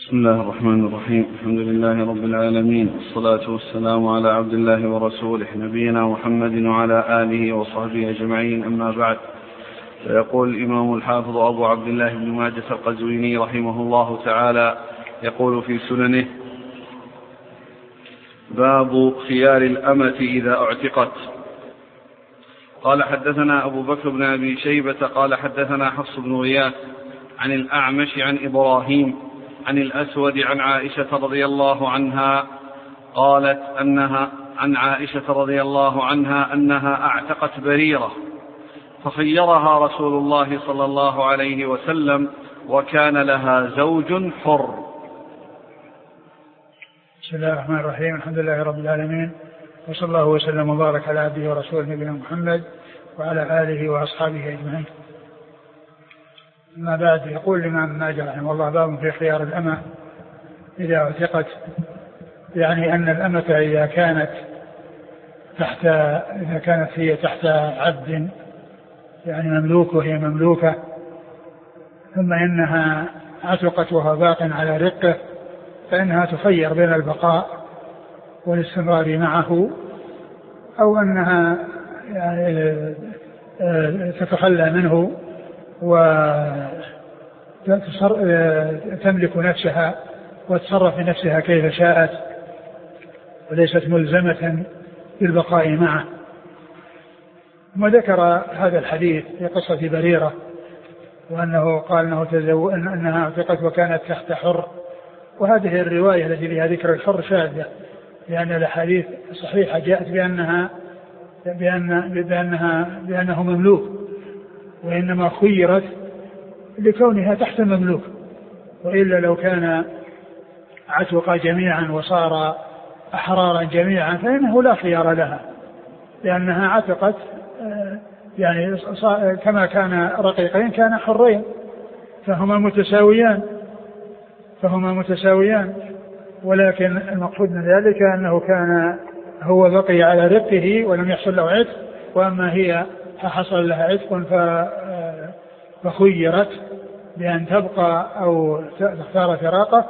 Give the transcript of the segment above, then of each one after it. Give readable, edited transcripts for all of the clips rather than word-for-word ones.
بسم الله الرحمن الرحيم. الحمد لله رب العالمين، والصلاة والسلام على عبد الله ورسوله نبينا محمد وعلى آله وصحبه أجمعين، أما بعد. فيقول الإمام الحافظ أبو عبد الله بن ماجة القزويني رحمه الله تعالى يقول في سننه: باب خيار الأمة إذا اعتقت. قال حدثنا أبو بكر بن أبي شيبة قال حدثنا حفص بن غياث عن الأعمش عن إبراهيم عن الأسود عن عائشة رضي الله عنها قالت عن عائشة رضي الله عنها أنها أعتقت بريرة فخيرها رسول الله صلى الله عليه وسلم وكان لها زوج حر. بسم الله الرحمن الرحيم. الحمد لله رب العالمين، وصلى الله وسلم وبارك على عبده ورسوله نبينا محمد وعلى آله وأصحابه أجمعين. أما بعد، يقول الإمام ماجه رحمه الله: باب في خيار الأمة إذا اعتقت، يعني أن الأمة إذا كانت هي تحت عبد، يعني مملوك وهي مملوكة، ثم إنها عتقت وهو باق على رقه، فإنها تخير بين البقاء والاستمرار معه، أو أنها يعني تتخلى منه وتملك نفسها وتصرف في نفسها كيف شاءت، وليست ملزمة بالبقاء معه. وذكر هذا الحديث في قصة بريرة، وأنه قال أنها اعتقت وكانت تحت حر، وهذه الرواية التي فيها ذكر الحر شاذة، لأن الأحاديث الصحيحة جاءت بأنه مملوك، وإنما خيرت لكونها تحت المملوك، وإلا لو كان عتق جميعا وصار أحرارا جميعا فإنه لا خيار لها، لأنها عتقت يعني كما كان رقيقين كان حرين، فهما متساويان، ولكن المقصود من ذلك أنه كان هو بقي على رقه ولم يحصل له عتق، وأما هي فحصل لها عتق فخيرت بأن تبقى أو تختار فراقه،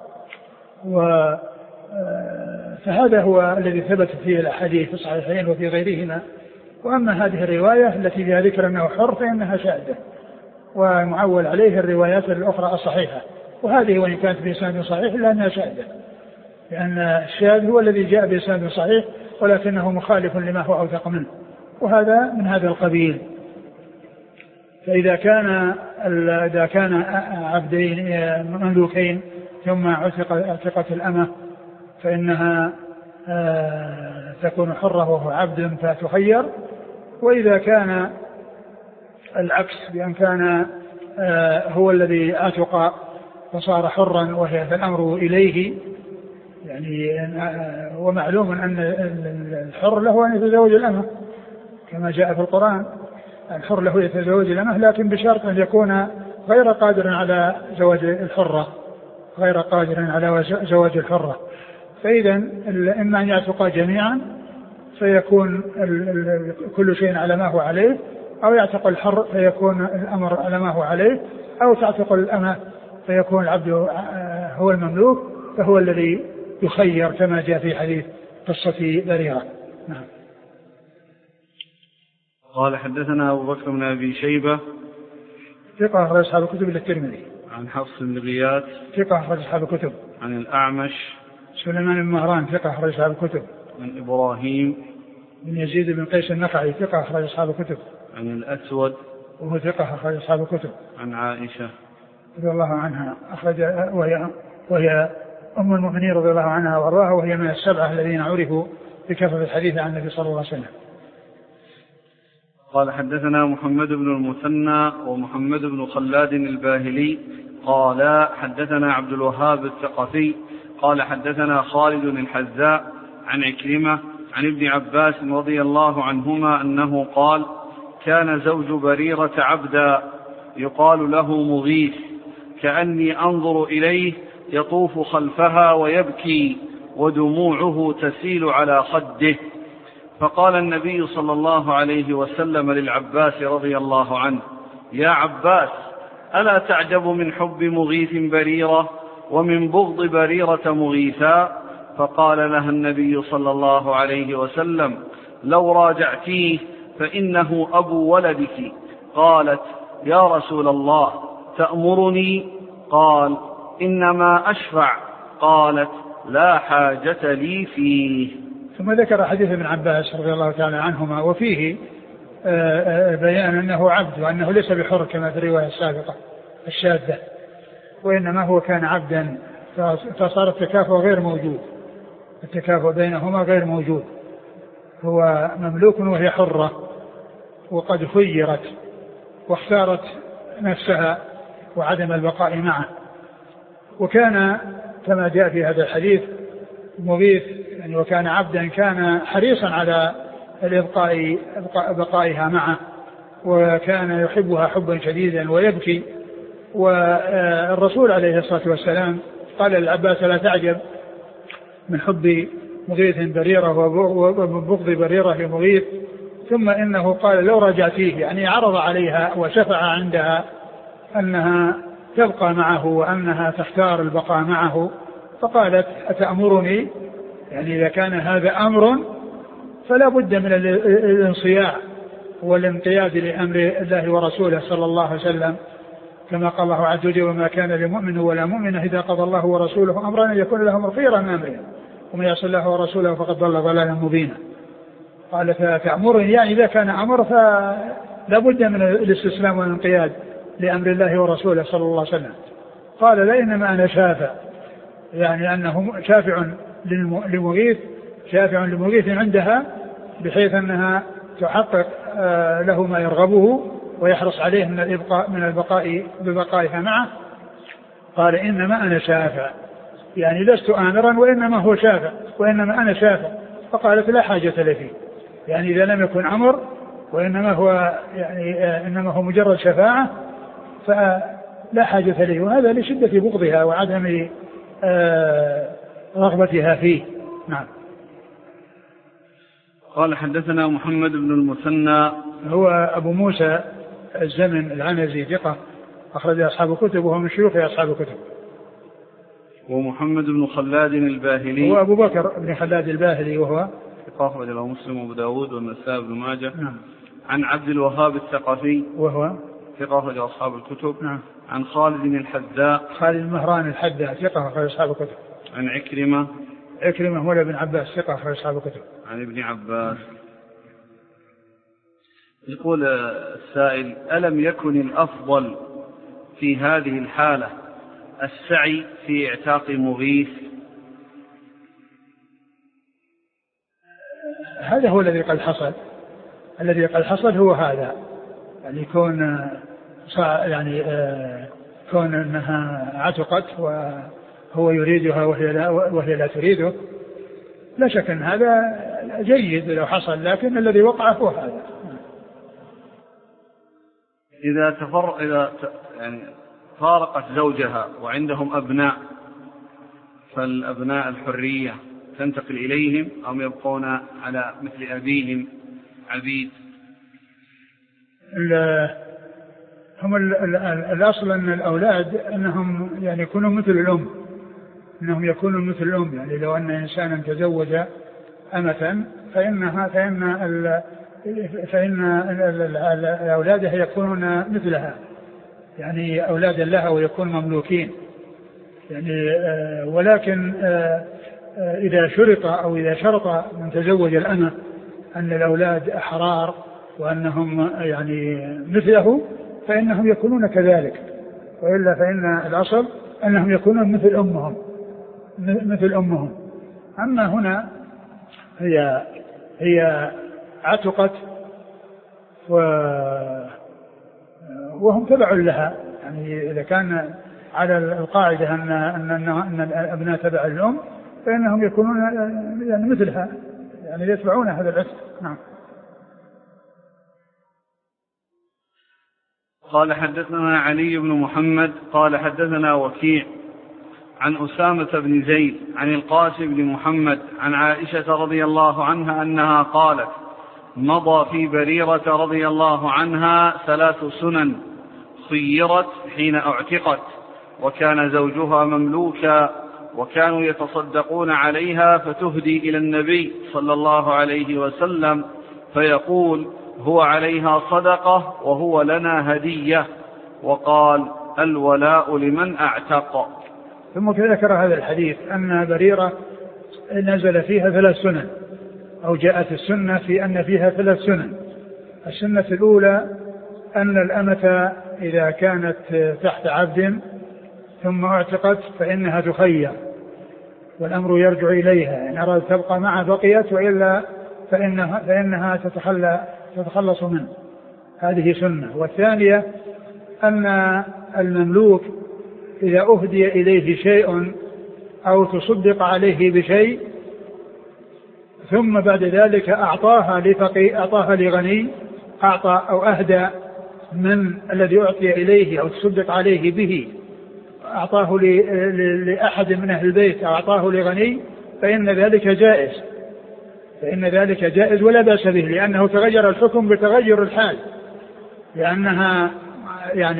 فهذا هو الذي ثبت فيه الأحاديث في الصحيحين وفي غيرهما. وأما هذه الرواية التي فيها ذكر أنه حر فإنها شاذة، ومعول عليه الروايات الأخرى الصحيحة، وهذه وإن كانت بإسناد صحيح إلا أنها شاذة، لأن الشاذ هو الذي جاء بإسناد صحيح ولكنه مخالف لما هو أوثق منه، وهذا من هذا القبيل. فإذا كان عبدين مملوكين ثم اعتقت الأمة فإنها تكون حرة وهو عبد فتخير. وإذا كان العكس، بأن كان هو الذي اعتق فصار حرا وهي الأمر إليه، يعني ومعلوم أن الحر له أن يتزوج الأمة كما جاء في القرآن، الحر له يتزوج الأمة، لكن بشرط أن يكون غير قادر على زواج الحرة. فإذا إما أن يعتقا جميعا فيكون كل شيء على ما هو عليه، أو يعتق الحر فيكون الأمر على ما هو عليه، أو تعتق الأمة فيكون العبد هو المملوك، فهو الذي يخير كما جاء في حديث قصة بريرة. نعم. قال حدثنا أبو بكر بن أبي شيبة ثقة أخرج أصحاب الكتب إلا الترمذي. عن حفص بن غياث ثقة أخرج أصحاب الكتب. عن الأعمش سليمان بن مهران ثقة أخرج أصحاب الكتب. عن إبراهيم بن يزيد بن قيس النخعي ثقة أخرج أصحاب الكتب. عن الأسود وهو ثقة أخرج أصحاب الكتب. عن عائشة رضي الله عنها وهي أم المؤمنين رضي الله عنها وأرضاها، وهي من السبعة الذين عرفوا بكثرة الحديث عن النبي صلى الله عليه وسلم. قال حدثنا محمد بن المثنى ومحمد بن خلاد الباهلي قال حدثنا عبد الوهاب الثقفي قال حدثنا خالد الحذاء عن عكرمة عن ابن عباس رضي الله عنهما أنه قال: كان زوج بريرة عبدا يقال له مغيث، كأني أنظر إليه يطوف خلفها ويبكي ودموعه تسيل على خده. فقال النبي صلى الله عليه وسلم للعباس رضي الله عنه: يا عباس، ألا تعجب من حب مغيث بريرة؟ ومن بغض بريرة مغيثا. فقال لها النبي صلى الله عليه وسلم: لو راجعتيه فإنه أبو ولدك. قالت: يا رسول الله تأمرني؟ قال: إنما أشفع. قالت: لا حاجة لي فيه. ثم ذكر حديث ابن عباس رضي الله تعالى عنهما وفيه بيان أنه عبد وأنه ليس بحر كما في الرواية السابقة الشاذة، وإنما هو كان عبدا، فصار التكافؤ غير موجود، التكافؤ بينهما غير موجود. هو مملوك وهي حرة، وقد خيرت واختارت نفسها وعدم البقاء معه. وكان كما جاء في هذا الحديث مغيث يعني وكان عبدا كان حريصا على بقائها معه، وكان يحبها حبا شديدا ويبكي. والرسول عليه الصلاة والسلام قال للعباس: لا تعجب من حب مغيث بريرة ومن بغض بريرة لمغيث. ثم إنه قال: لو رجعتيه، يعني عرض عليها وشفع عندها أنها تبقى معه وأنها تختار البقاء معه. فقالت: أتأمرني؟ يعني إذا كان هذا أمر فلا بد من الانصياع والانقياد لأمر الله ورسوله صلى الله عليه وسلم، كما قال الله عز وجل: وما كان لمؤمن ولا مؤمنة إذا قضى الله ورسوله أمرا أن يكون لهم الخيرة من أمرهم ومن يعص الله ورسوله فقد ضل ضلالا مبينا. قال: فتأمرني، يعني إذا كان أمر فلا بد من الاستسلام والانقياد لأمر الله ورسوله صلى الله عليه وسلم. قال: لا، إنما أنا شافع، يعني أنه شافع لمغيث، شافع لمغيث عندها، بحيث أنها تحقق له ما يرغبه ويحرص عليه من البقاء ببقائها معه. قال: إنما أنا شافع، يعني لست آمرا وإنما هو شافع، وإنما أنا شافع. فقالت: لا حاجة لي فيه، يعني إذا لم يكن أمر وإنما هو يعني إنما هو مجرد شفاعة فلا حاجة لي. وهذا لشدة بغضها وعدم رغبتها فيه. نعم. قال: حدثنا محمد بن المثنى هو أبو موسى الزمن العنزي ثقة أخرج أصحاب الكتب وهو من شيوخ أصحاب الكتب. ومحمد بن خلاد الباهلي هو أبو بكر بن خلاد الباهلي وهو ثقة أخرج له مسلم وأبو داود والنسائي بن ماجه. نعم. عن عبد الوهاب الثقفي وهو ثقة أخرج أصحاب الكتب. نعم. عن خالد الحذاء خالد المهران الحذاء ثقة أخرج أصحاب الكتب. عن عكرمة مولى بن عباس ثقة أخرج أصحاب الكتب. عن ابن عباس. يقول السائل: ألم يكن الأفضل في هذه الحالة السعي في اعتاق مغيث؟ هذا هو الذي قد حصل، الذي قد حصل هو هذا، يعني كون أنها عتقت وهو يريدها وهي لا تريده، لا شك أن هذا جيد لو حصل، لكن الذي وقع هو هذا. إذا يعني فارقت زوجها وعندهم أبناء، فالأبناء الحرية تنتقل إليهم أم يبقون على مثل أبيهم عبيد؟ هم الأصل أن الأولاد أنهم يعني يكونوا مثل الأم، أنهم يكونوا مثل الأم. يعني لو أن إنسانا تزوج أمة فإن أولادها يكونون مثلها، يعني أولادا لها ويكونوا مملوكين يعني. ولكن إذا شرط أو إذا شرط من تزوج الأمة أن الأولاد أحرار وأنهم يعني مثله فإنهم يكونون كذلك، وإلا فإن الأصل أنهم يكونون مثل أمهم. أما هنا هي عتقت وهم تبع لها، يعني إذا كان على القاعدة أن الأبناء تبع الأم فإنهم يكونون يعني مثلها، يعني يتبعون هذا العتق. نعم. قال: حدثنا علي بن محمد قال حدثنا وكيع عن أسامة بن زيد عن القاسم بن محمد عن عائشة رضي الله عنها أنها قالت: مضى في بريرة رضي الله عنها 3 سنن خيرت حين اعتقت، وكان زوجها مملوكا، وكانوا يتصدقون عليها فتهدي إلى النبي صلى الله عليه وسلم فيقول: هو عليها صدقة وهو لنا هدية. وقال: الولاء لمن أعتق. ثم ذكر هذا الحديث أن بريرة نزل فيها 3 سنن، أو جاءت السنة في أن فيها 3 سنن. السنة الأولى أن الأمة إذا كانت تحت عبد ثم اعتقت فإنها تخير، والأمر يرجع إليها، إن أراد تبقى معه بقيت، وإلا فإنها تتخلص منه. هذه سنة. والثانية أن المملوك إذا أهدي إليه شيء أو تصدق عليه بشيء ثم بعد ذلك أعطاها لغني، أعطى أو أهدى من الذي أعطي إليه أو تصدق عليه به، أعطاه لأحد من أهل البيت أو أعطاه لغني، فإن ذلك جائز ولا بأس به، لأنه تغير الحكم بتغير الحال، لأنها يعني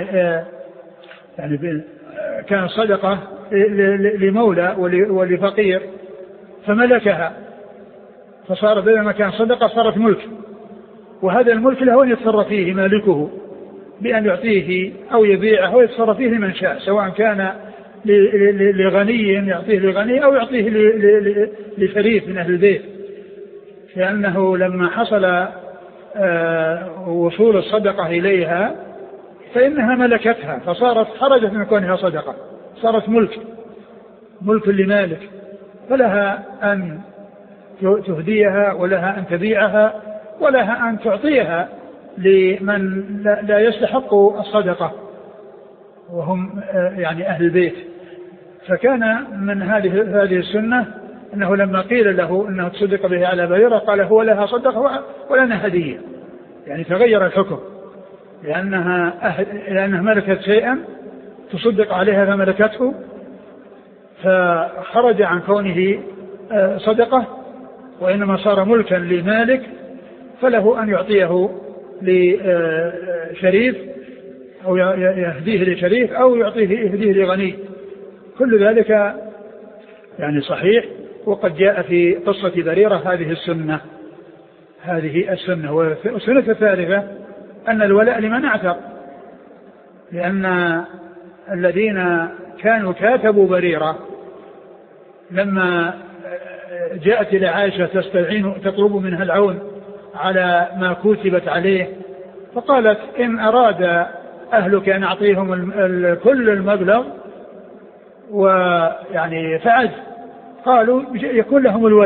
كان صدقة لمولى ولفقير فملكها، فصار بدل ما كان صدقة صارت ملك، وهذا الملك له أن يتصرف فيه مالكه بأن يعطيه أو يبيعه أو يتصرف فيه لمن شاء، سواء كان لغني يعطيه لغني أو يعطيه لشريف من أهل البيت، لأنه لما حصل وصول الصدقة إليها فإنها ملكتها، فصارت خرجت من كونها صدقة، صارت ملك لمالك، فلها أن تهديها ولها أن تبيعها ولها أن تعطيها لمن لا يستحق الصدقة وهم يعني أهل البيت. فكان من هذه السنة أنه لما قيل له أنه تصدق به على بريرة قال: هو لها صدقة ولنا هدية، يعني تغير الحكم، لأنها ملكت شيئا تصدق عليها فملكته، فخرج عن كونه صدقة وإنما صار ملكا لمالك، فله أن يعطيه لشريف أو يهديه لشريف أو يهديه لغني. كل ذلك يعني صحيح، وقد جاء في قصة بريرة هذه السنة. والسنة الثالثة أن الولاء لمن أعتق، لأن الذين كانوا كاتبوا بريرة لما جاءت إلى عائشة تطلب منها العون على ما كتبت عليه، فقالت: إن أراد أهلك أن أعطيهم كل المبلغ ويعني فعد، قالوا يكون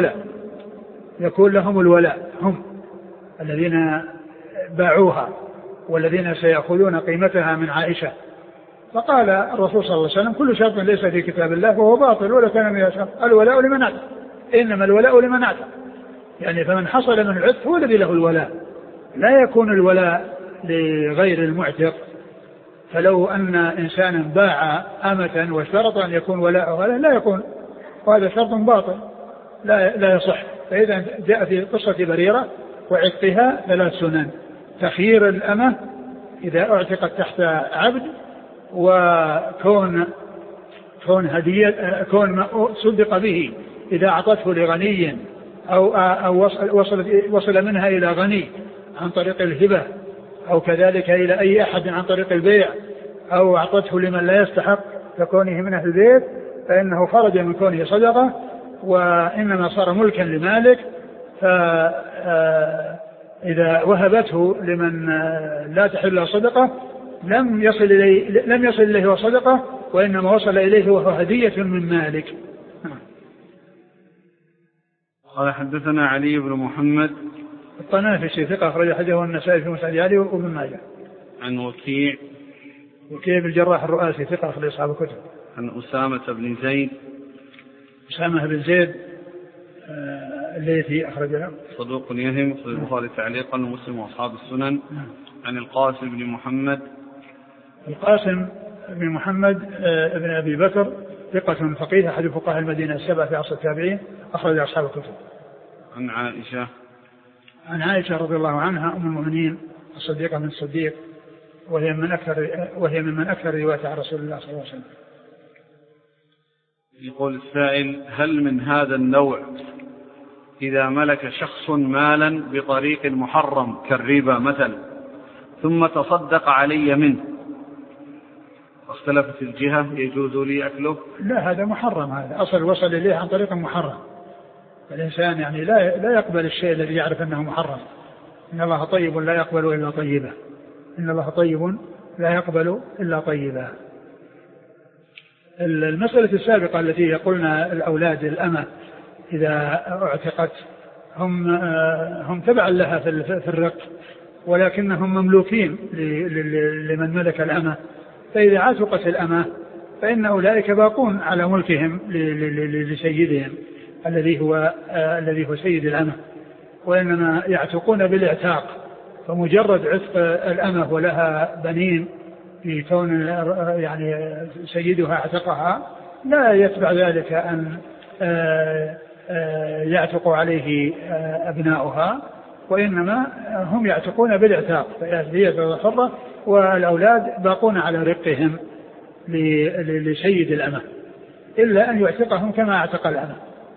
لهم الولاء هم الذين باعوها والذين سيأخذون قيمتها من عائشة. فقال الرسول صلى الله عليه وسلم: كل شرط ليس في كتاب الله فهو باطل ولا كان من شرط، الولاء لمن أعتق، إنما الولاء لمن أعتق، يعني فمن حصل من العتق هو الذي له الولاء، لا يكون الولاء لغير المعتق. فلو أن إنسانا باع أمة واشترط أن يكون ولاءه لا يكون، وهذا شرط باطل لا يصح. فإذا جاء في قصة بريرة وعتقها 3 سنن: تخيير الأمة إذا اعتقت تحت عبد، وكون كون صدق به إذا أعطته لغني أو وصل منها إلى غني عن طريق الهبة، أو كذلك إلى أي أحد عن طريق البيع، أو أعطته لمن لا يستحق ككونه من أهل البيت، فإنه خرج من كونه صدقة وإنما صار ملكا لمالك. فإذا وهبته لمن لا تحل له صدقة لم يصل إليه صدقة، وإنما وصل إليه وهو هدية من مالك. قال: حدثنا علي بن محمد الطنافسي ثقة أخرج حديثه النسائي في مسند علي وابن ماجه. عن وكيع بن الجراح الرؤاسي ثقة أخرج أصحاب الكتب. عن أسامة بن زيد الليثي أخرج له صدوق يهم، في البخاري تعليقا ومسلم وأصحاب السنن. عن القاسم بن محمد ابن أبي بكر ثقة فقيه أحد فقهاء المدينة 7 في عصر التابعين، أخرج أصحاب الكتب. عن عائشة رضي الله عنها أم المؤمنين الصديقة من الصديق، وهي من أكثر رواية عن رسول الله صلى الله عليه وسلم. يقول السائل: هل من هذا النوع إذا ملك شخص مالا بطريق محرم كالربا مثلا ثم تصدق علي منه واختلفت الجهة يجوز لي أكله؟ لا، هذا محرم، هذا أصل وصل إليه عن طريق محرم. الإنسان يعني لا يقبل الشيء الذي يعرف أنه محرم. إن الله طيب لا يقبل إلا طيبا. إن الله طيب لا يقبل إلا طيبا. المسألة السابقة التي يقولنا الأولاد الأمة إذا اعتقت هم تبعا لها في الرق، ولكنهم مملوكين لمن ملك الأمة، فإذا عتقت الأمة فإن أولئك باقون على ملكهم لسيدهم الذي هو سيد الأمة، وإنما يعتقون بالاعتاق. فمجرد عتق الأمة ولها بنين في كون يعني سيدها اعتقها لا يتبع ذلك أن يعتق عليه أبناؤها، وإنما هم يعتقون بالاعتاق، فهي حرة والأولاد باقون على رقهم لسيد الأمة إلا أن يعتقهم كما اعتق الأمة.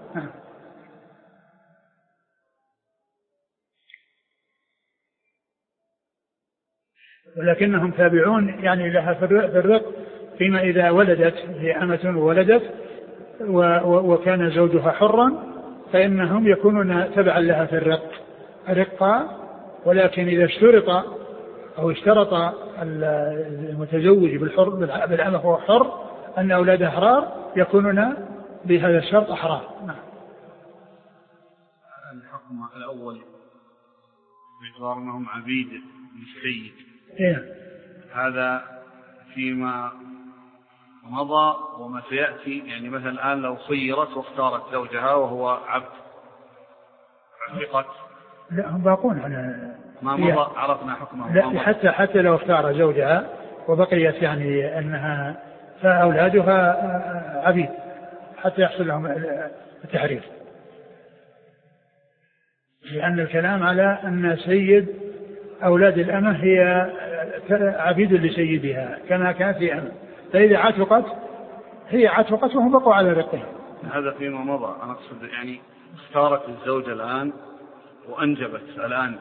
ولكنهم تابعون يعني لها في الرق فيما إذا ولدت، هي أمة وولدت وكان زوجها حرا فإنهم يكونون تبعا لها في الرق رقا. ولكن إذا اشترط المتزوج بالأمة هو حر أن أولاد أحرار يكونون بهذا الشرط أحرار. الحكم الأول باعتبار أنهم عبيد للسيد، هذا فيما مضى وما سيأتي. يعني مثلا الآن لو خيرت واختارت زوجها وهو عبد عتقت، لا هم باقون على ما مضى، عرفنا حكمه. لا حتى لو اختار زوجها وبقيت يعني أنها فأولادها عبيد حتى يحصل لهم التحرير، لأن الكلام على أن سيد أولاد الأمة هي عبيد لسيدها كما كانت في أمة، فإذا هي عتقت وهم بقوا على رقهم. هذا فيما مضى. أنا أقصد يعني اختارت الزوجة الآن وأنجبت الآن.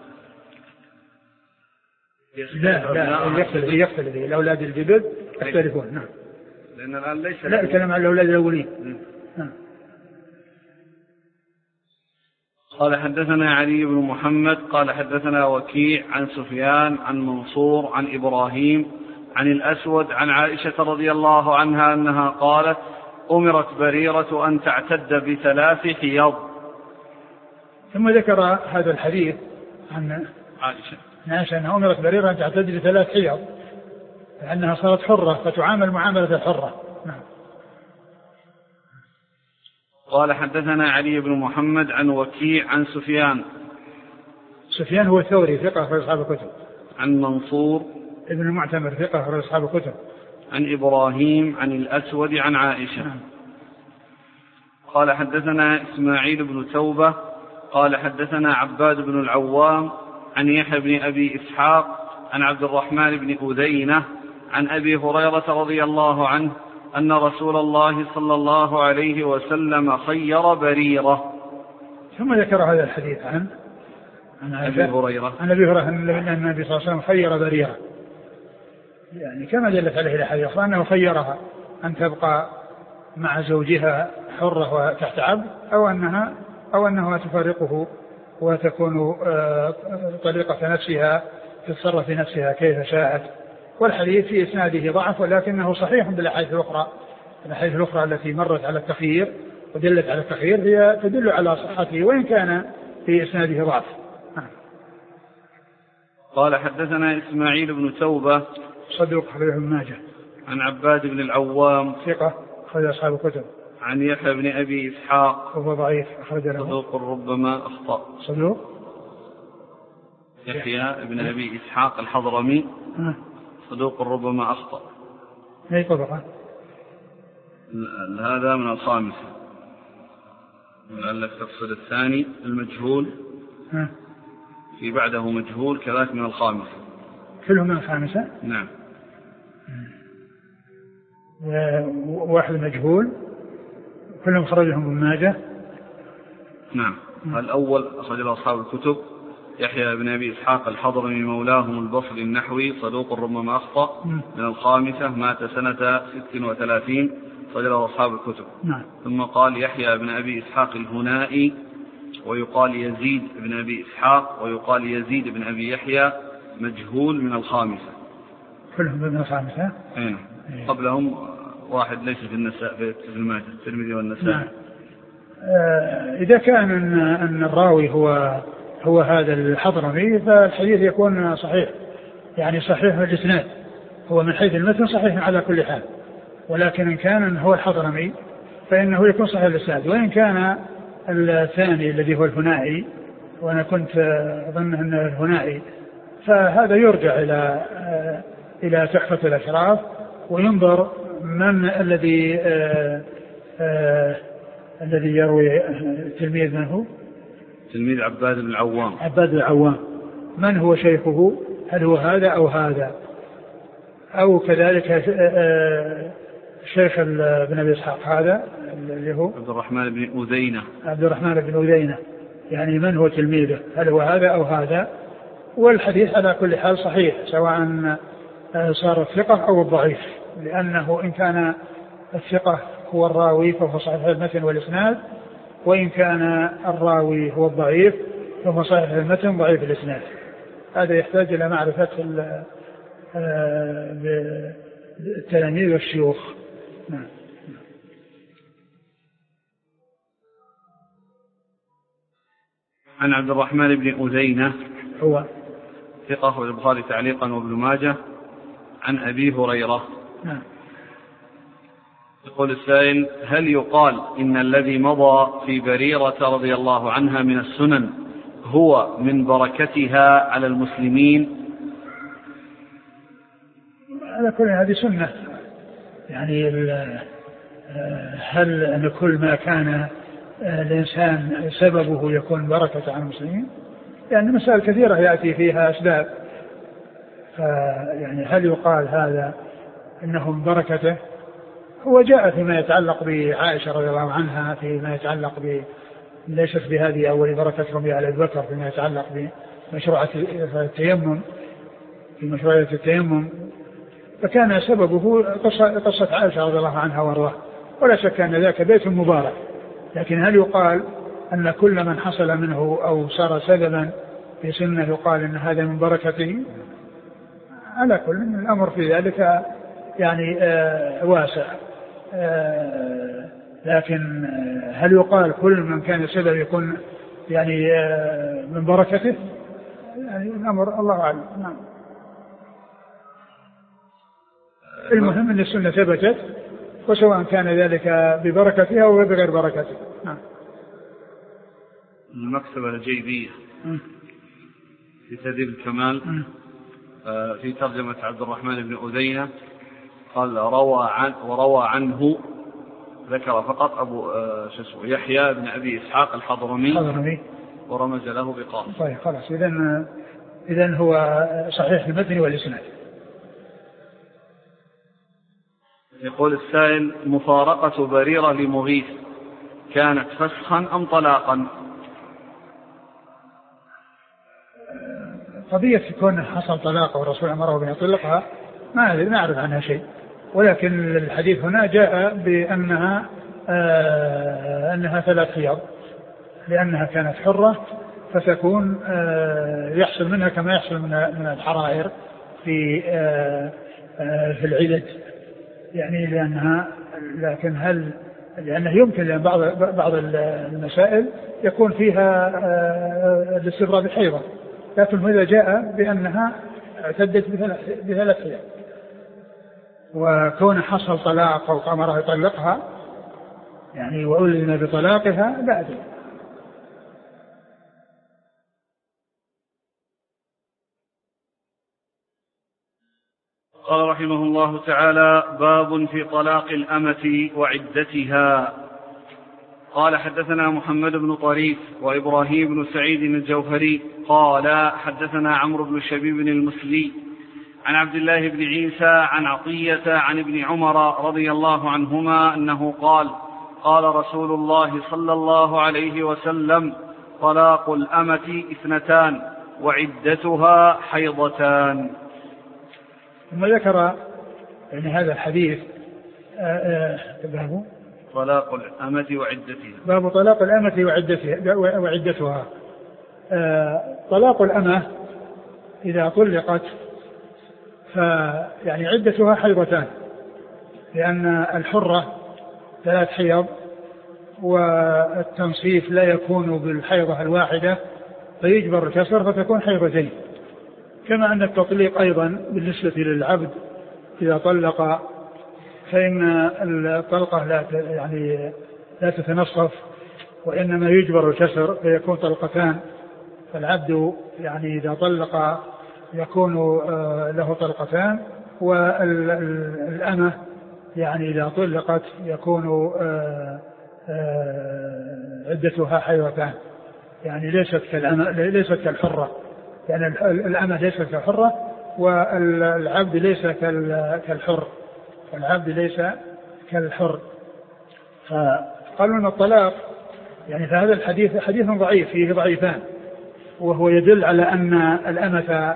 لا يختلف الأولاد الجدد يختلفون. نعم، لأن الآن ليس لا الكلام على الأولاد الأولين. قال حدثنا علي بن محمد قال حدثنا وكيع عن سفيان عن منصور عن إبراهيم عن الأسود عن عائشة رضي الله عنها أنها قالت: أمرت بريرة أن تعتد ب3 حيض. ثم ذكر هذا الحديث عن عائشة أنها أمرت بريرة أن تعتد ب3 حيض لأنها صارت حرة فتعامل معاملة الحرة. نعم. قال حدثنا علي بن محمد عن وكيع عن سفيان هو الثوري ثقة في أصحاب الكتب. عن منصور ابن المعتمر ثقة في أصحاب الكتب. عن إبراهيم عن الأسود عن عائشة. قال حدثنا إسماعيل بن توبة قال حدثنا عباد بن العوام عن يحيى بن أبي إسحاق عن عبد الرحمن بن أذينة عن أبي هريرة رضي الله عنه أن رسول الله صلى الله عليه وسلم خير بريرة. ثم ذكر هذا الحديث عن أبي هريرة أن النبي صلى الله عليه وسلم خير بريرة، يعني كما دلت عليه الحديث أنه خيرها أن تبقى مع زوجها حرة وتحت عبد أو أنها تفارقه وتكون طليقة نفسها تتصرف في نفسها كيف شاءت. والحديث في إسناده ضعف ولكنه صحيح بالأحاديث الأخرى التي مرت على التخيير ودلت على التخيير هي تدل على صحته وإن كان في إسناده ضعف. قال حدثنا إسماعيل بن توبة صدوق أخرجه ابن ماجه. عن عباد بن العوام ثقة أخرج أصحاب الكتب. عن يحيى بن أبي إسحاق وهو ضعيف أخرج له. صدوق ربما أخطأ. صدوق يحيى بن أبي إسحاق الحضرمي صدوق ربما أخطأ. أي طبقة؟ هذا من الخامسة. لعلك تقصد الثاني المجهول. في بعده مجهول كذلك من الخامسة. كلهم من الخامسة؟ نعم. واحد مجهول كلهم خرجهم ابن ماجه. نعم. الأول أخرج له أصحاب الكتب. يحيى بن أبي إسحاق الحضرمي مولاهم البصري النحوي صدوق ربما أخطأ، من الخامسة، مات سنة 36، أخرج له أصحاب الكتب. نعم. ثم قال يحيى بن أبي إسحاق الهنائي، ويقال يزيد بن أبي إسحاق، ويقال يزيد بن أبي يحيى، مجهول، من الخامسة. كلهم من الخامسة. قبلهم واحد ليس في النساء، في ابن ماجه، الترمذي والنسائي. نعم. إذا كان أن الراوي هو هذا الحضرمي فالحديث يكون صحيح، يعني صحيح الإسناد، هو من حيث المتن صحيح على كل حال. ولكن إن كان هو الحضرمي فإنه يكون صحيح الإسناد. وإن كان الثاني الذي هو الهنائي، وأنا كنت أظن أنه الهنائي، فهذا يرجع إلى تحفة الأشراف، وينظر من الذي يروي تلميذ من هو؟ تلميذ عباد بن العوام. عباد بن العوام، من هو شيخه؟ هل هو هذا أو هذا؟ أو كذلك الشيخ بن أبي إسحاق هذا اللي هو عبد الرحمن بن أذينة. عبد الرحمن بن أذينة، يعني من هو تلميذه؟ هل هو هذا أو هذا؟ والحديث على كل حال صحيح، سواء صار الثقة أو الضعيف، لأنه إن كان الثقة هو الراوي فهو صحيح المتن والإسناد، وإن كان الراوي هو الضعيف فهو صحيح المتن ضعيف الإسناد. هذا يحتاج إلى معرفة التلاميذ والشيوخ. نعم. عن عبد الرحمن بن أذينة، هو ثقة والبخاري تعليقا وابن ماجه، عن أبي هريرة. نعم. يقول السائل: هل يقال إن الذي مضى في بريرة رضي الله عنها من السنن هو من بركتها على المسلمين؟ على كل هذه سنة، يعني هل أن كل ما كان الإنسان سببه يكون بركة على المسلمين؟ يعني مسائل كثيرة يأتي فيها أسباب، يعني هل يقال هذا إنهم بركته؟ هو جاء فيما يتعلق بعائشة رضي الله عنها، فيما يتعلق ليست بهذه أول بركتهم على أبي بكر، فيما يتعلق بمشروعة التيمم، في مشروعية التيمم، فكان سببه قصة عائشة رضي الله عنها وارضاها، ولا شك أن ذاك بيت مبارك. لكن هل يقال أن كل من حصل منه أو صار سببا في سنة يقال أن هذا من بركته؟ على كل من الأمر في ذلك يعني واسع. لكن هل يقال كل من كان سبب يكون يعني من بركته؟ يعني الأمر الله أعلم. نعم. المهم أن السنة ثبتت، وسواء كان ذلك ببركتها أو بغير بركتها. نعم. المكتبة الجيبية في تهذيب الكمال في ترجمة عبد الرحمن بن أذينة قال وروى عنه، ذكر فقط أبو يحيى بن أبي إسحاق الحضرمي ورمز له بقاف. طيب خلاص، إذن هو صحيح المتن والإسناد. يقول السائل: مفارقة بريرة لمغيث كانت فسخا أم طلاقا؟ قضية يكون حصل طلاق والرسول أمره بأن يطلقها ما نعرف عنها شيء، ولكن الحديث هنا جاء بأنها أنها 3 خيار، لأنها كانت حرة فتكون يحصل منها كما يحصل من الحرائر في العدد، يعني لكن لأنه يمكن لأن بعض المسائل يكون فيها الاستبراء بحيضة، لكن إذا جاء بأنها اعتدت ب3 خيار، وكون حصل طلاق أو أمره يطلقها يعني وأذن بطلاقها لا أدري. قال رحمه الله تعالى: باب في طلاق الأمة وعدتها. قال: حدثنا محمد بن طريف وإبراهيم بن سعيد الجوهري قال: حدثنا عمرو بن شبيب المسلي عن عبد الله بن عيسى عن عطية عن ابن عمر رضي الله عنهما أنه قال: قال رسول الله صلى الله عليه وسلم: طلاق الأمة 2 وعدتها حيضتان. ثم ذكر يعني هذا الحديث باب طلاق الأمة وعدتها. باب طلاق الأمة وعدتها. طلاق الأمة إذا طلقت فيعني عدتها حيضتان، لأن الحرة 3 حيض، والتنصيف لا يكون بالحيضة الواحدة فيجبر الكسر فتكون حيضتين. كما أن التطليق أيضا بالنسبة للعبد إذا طلق فإن الطلقة لا تتنصف، وإنما يجبر الكسر فيكون طلقتان. فالعبد يعني إذا طلق يكون له طلقتان، والأمة يعني إذا طلقت يكون عدتها حيضتان، يعني ليست كالحرة، يعني الأمة ليست كالحرة والعبد ليس كالحر، العبد ليس كالحر. فقالوا أن الطلاق يعني فهذا الحديث حديث ضعيف فيه ضعيفان، وهو يدل على أن الأمة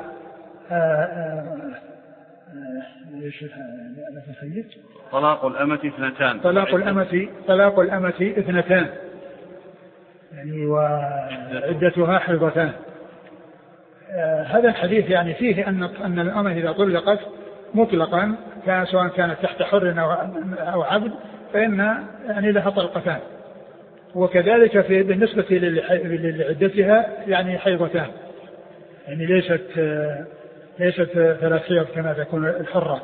طلاق الأمة 2. طلاق الأمة 2 يعني وعدتها حيضتان. هذا الحديث يعني فيه أن الأمة إذا طلقت مطلقا سواء كانت تحت حر أو عبد فإن يعني لها طلقتان، وكذلك بالنسبة لعدتها يعني حيضتان، يعني ليست 3 حيض كما تكون الحرة.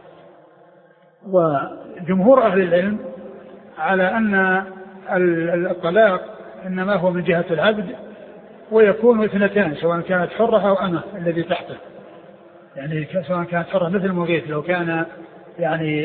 وجمهور أهل العلم على أن الطلاق إنما هو من جهة العبد، ويكون 2 سواء كانت حرة أو أمة الذي تحته، يعني سواء كانت حرة مثل المغيث لو كان يعني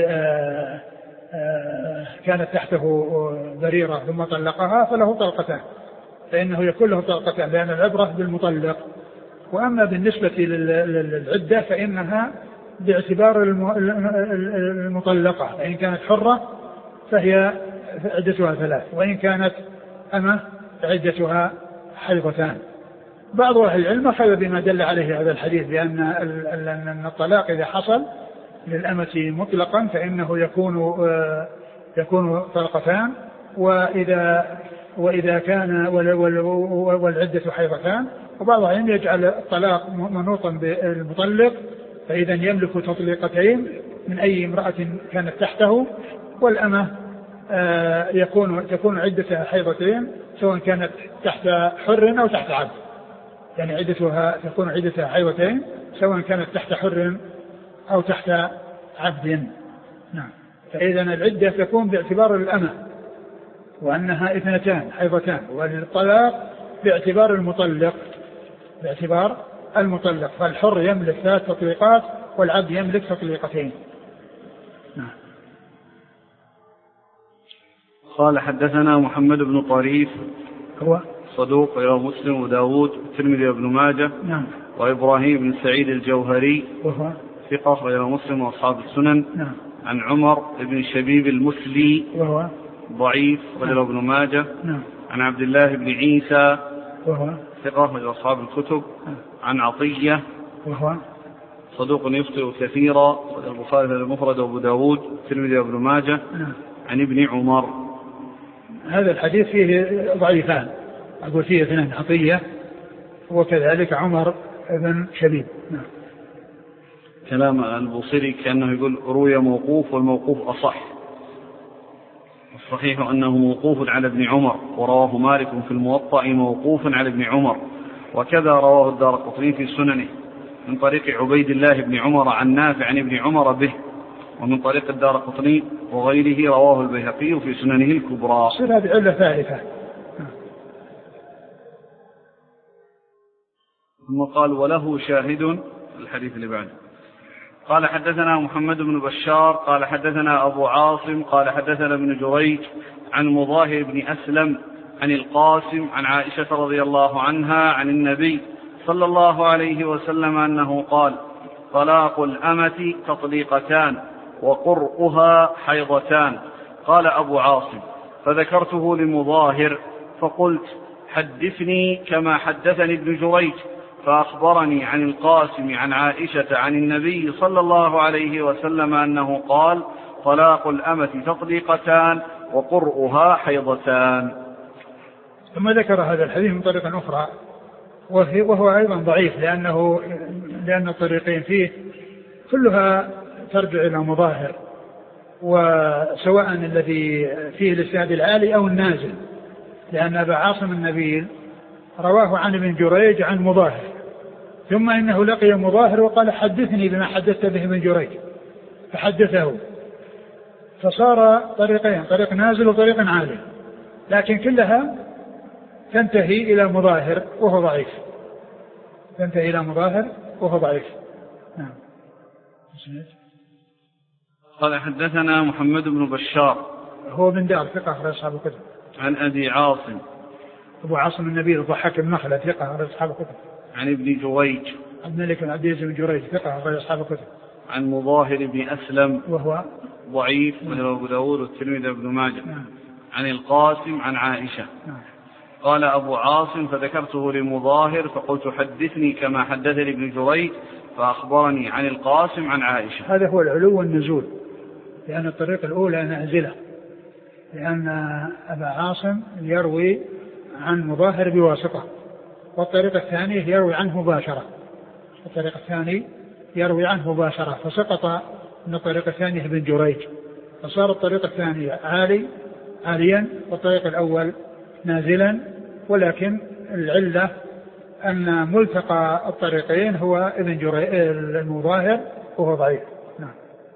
كانت تحته بريرة ثم طلقها فله طلقتان، فإنه يكون له طلقتان لأن العبرة بالمطلق. وأما بالنسبة للعدة فإنها باعتبار المطلقة، فإن كانت حرة فهي عدتها 3، وإن كانت أمة عدتها حيضتان. بعض أهل العلم أخذ بما دل عليه هذا الحديث بأن الطلاق إذا حصل للأمة مطلقا فإنه يكون طلقتان، وإذا كان والعدة حيضتان. وبعض العلم يجعل الطلاق منوطا بالمطلق، فإذا يملك تطليقتين من أي امرأة كانت تحته، والأمة تكون عدتها حيضتين سواء كانت تحت حر أو تحت عبد، يعني تكون عدتها حيضتين سواء كانت تحت حر أو تحت عبد. نعم. فإذا العدة تكون باعتبار الأمة وأنها 2 حيضتان، والطلاق باعتبار المطلق، فالحر يملك 3 تطليقات والعبد يملك تطليقتين. نعم. قال حدثنا محمد بن طريف هو صدوق رواه مسلم وداود والترمذي وابن ماجه. نعم. وإبراهيم بن سعيد الجوهري وهو ثقة رواه مسلم وأصحاب السنن. نعم. عن عمر بن شبيب المسلي وهو ضعيف رواه ابن ماجه. نعم. عن عبد الله بن عيسى وهو ثقة رواه أصحاب الكتب. عن عطية وهو صدوق يخطئ كثيرا، البخاري المفرد وابو داود والترمذي وابن ماجه. عن ابن عمر. هذا الحديث فيه ضعيفان، أقول فيه 2 عطية وكذلك عمر بن شبيب. نعم. كلام البوصيري كأنه يقول روي موقوف والموقوف أصح، الصحيح أنه موقوف على ابن عمر، ورواه مالك في الموطأ موقوف على ابن عمر، وكذا رواه الدارقطني في سننه من طريق عبيد الله بن عمر عن نافع عن ابن عمر به، ومن طريق الدارقطني وغيره رواه البيهقي في سننه الكبرى. صلة بعلة ثالثة. ثم قال وله شاهد الحديث اللي بعده. قال حدثنا محمد بن بشار قال حدثنا أبو عاصم قال حدثنا ابن جريج عن مظاهر بن أسلم عن القاسم عن عائشة رضي الله عنها عن النبي صلى الله عليه وسلم أنه قال طلاق الأمة تطليقتان وقرؤها حيضتان. قال أبو عاصم فذكرته لمظاهر فقلت حدثني كما حدثني ابن جريج، فأخبرني عن القاسم عن عائشة عن النبي صلى الله عليه وسلم أنه قال: طلاق الأمة تطليقتان وقرؤها حيضتان. ثم ذكر هذا الحديث من طريق أخرى وهو أيضا ضعيف لأن الطريقين فيه كلها ترجع إلى مظاهر، وسواء الذي فيه الإسناد العالي أو النازل، لأن أبا عاصم النبيل رواه عن ابن جريج عن مظاهر، ثم إنه لقي مظاهر وقال: حدثني بما حدثت به ابن جريج، فحدثه، فصار طريقين، طريق نازل وطريق عالي، لكن كلها تنتهي إلى مظاهر وهو ضعيف، تنتهي إلى مظاهر وهو ضعيف. نعم. قال حدثنا محمد بن بشار هو بن دار ثقة أخرج أصحاب الكتب. عن أبي عاصم أبو عاصم النبيل الضحاك بن مخلد ثقة أخرج أصحاب الكتب. عن ابن جريج عبد الملك بن عبد العزيز بن جريج ثقة أخرج أصحاب الكتب. عن مظاهر بن أسلم وهو ضعيف وله أبو داود والترمذي وابن ماجه. نعم. عن القاسم عن عائشة. نعم. قال أبو عاصم: فذكرته لمظاهر فقلت حدثني كما حدثني ابن جريج، فأخبرني عن القاسم عن عائشة. هذا هو العلو والنزول، لأن الطريق الأولى نازلة، لأن أبا عاصم يروي عن مظاهر بواسطة، والطريق الثاني يروي عنه مباشرة، فسقط من الطريق الثاني ابن جريج، فصار الطريق الثاني عاليا والطريق الأول نازلا، ولكن العلة أن ملتقى الطريقين هو ابن جريج المظاهر وهو ضعيف. نعم.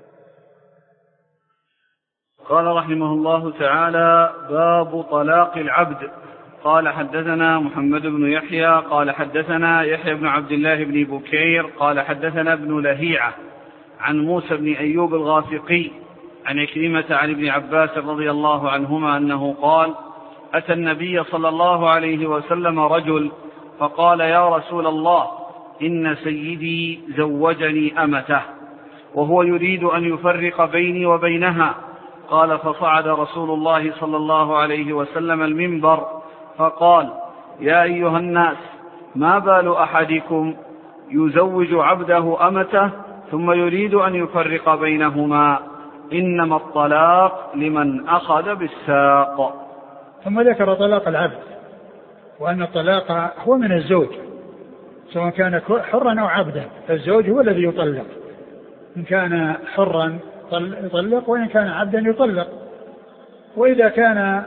قال رحمه الله تعالى: باب طلاق العبد. قال حدثنا محمد بن يحيى قال حدثنا يحيى بن عبد الله بن بكير قال حدثنا ابن لهيعة عن موسى بن أيوب الغافقي عن عكرمة عن ابن عباس رضي الله عنهما أنه قال: أتى النبي صلى الله عليه وسلم رجل فقال: يا رسول الله، إن سيدي زوجني أمته وهو يريد أن يفرق بيني وبينها. قال: فصعد رسول الله صلى الله عليه وسلم المنبر فقال: يا أيها الناس، ما بال أحدكم يزوج عبده أمته ثم يريد أن يفرق بينهما، إنما الطلاق لمن أخذ بالساق. ثم ذكر طلاق العبد، وأن الطلاق هو من الزوج، سواء كان حرا أو عبدا، فالزوج هو الذي يطلق، إن كان حرا يطلق وإن كان عبدا يطلق. وإذا كان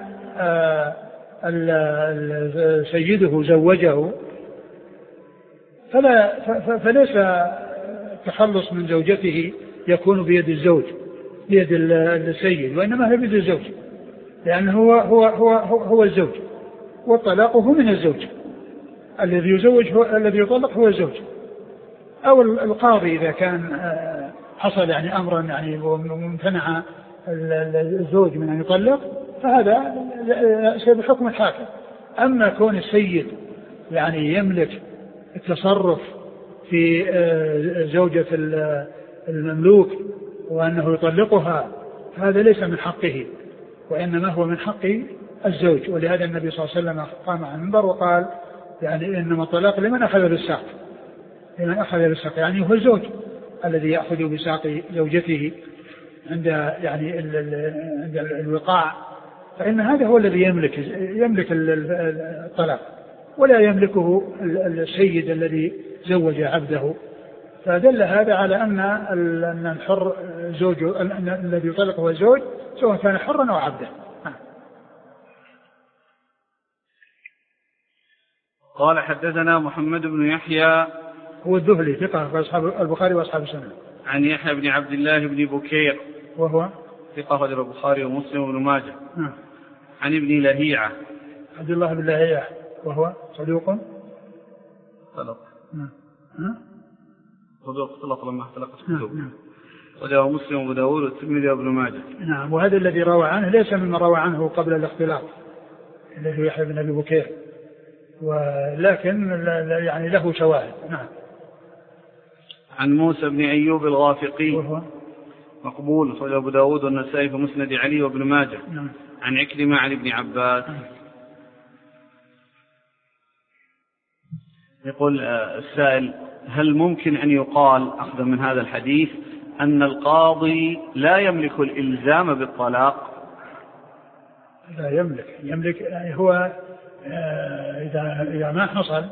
سيده زوجه فليس التخلص من زوجته يكون بيد الزوج بيد السيد، وإنما هي بيد الزوج، لأنه هو الزوج، والطلاق هو من الزوج، الذي يزوج الذي يطلق هو الزوج. أو القاضي إذا كان حصل يعني أمرا يعني وممتنع الزوج من أن يطلق، فهذا شيء بحكم الحاكم. أما كون السيد يعني يملك التصرف في زوجة المملوك وأنه يطلقها، هذا ليس من حقه، وإنما هو من حق الزوج. ولهذا النبي صلى الله عليه وسلم قام على المنبر وقال: يعني إنما الطلاق لمن أخذ بالساق، يعني هو الزوج الذي يأخذ بساق زوجته عند يعني عند الوقاع، فإن هذا هو الذي يملك الطلاق، ولا يملكه السيد الذي زوج عبده. فدل هذا على أن الحر زوجه، الذي يطلق هو الزوج، سواء كان حرا أو عبدا. قال حدثنا محمد بن يحيى هو الذهلي ثقة أصحاب البخاري وأصحاب السنة. عن يحيى بن عبد الله بن بكير وهو ثقة أخرج البخاري ومسلم وابن ماجه. عن ابن لهيعة عبد الله بن لهيعة وهو صدوق صدوق لما اختلقت كتب. وله مسلم وابو داود والترمذي وابن ماجه. نعم. وهذا الذي روى عنه ليس مما روى عنه قبل الاختلاط الذي هو يحيى بن ابي بكير، ولكن يعني له شواهد. نعم. عن موسى بن أيوب الغافقي وهو مقبول، صلى أبو داود والنسائي في مسند علي وابن ماجه. نعم. عن عكرمة عن ابن عباس. يقول السائل: هل ممكن أن يقال أخذا من هذا الحديث أن القاضي لا يملك الإلزام بالطلاق؟ لا يملك هو إذا ما حصل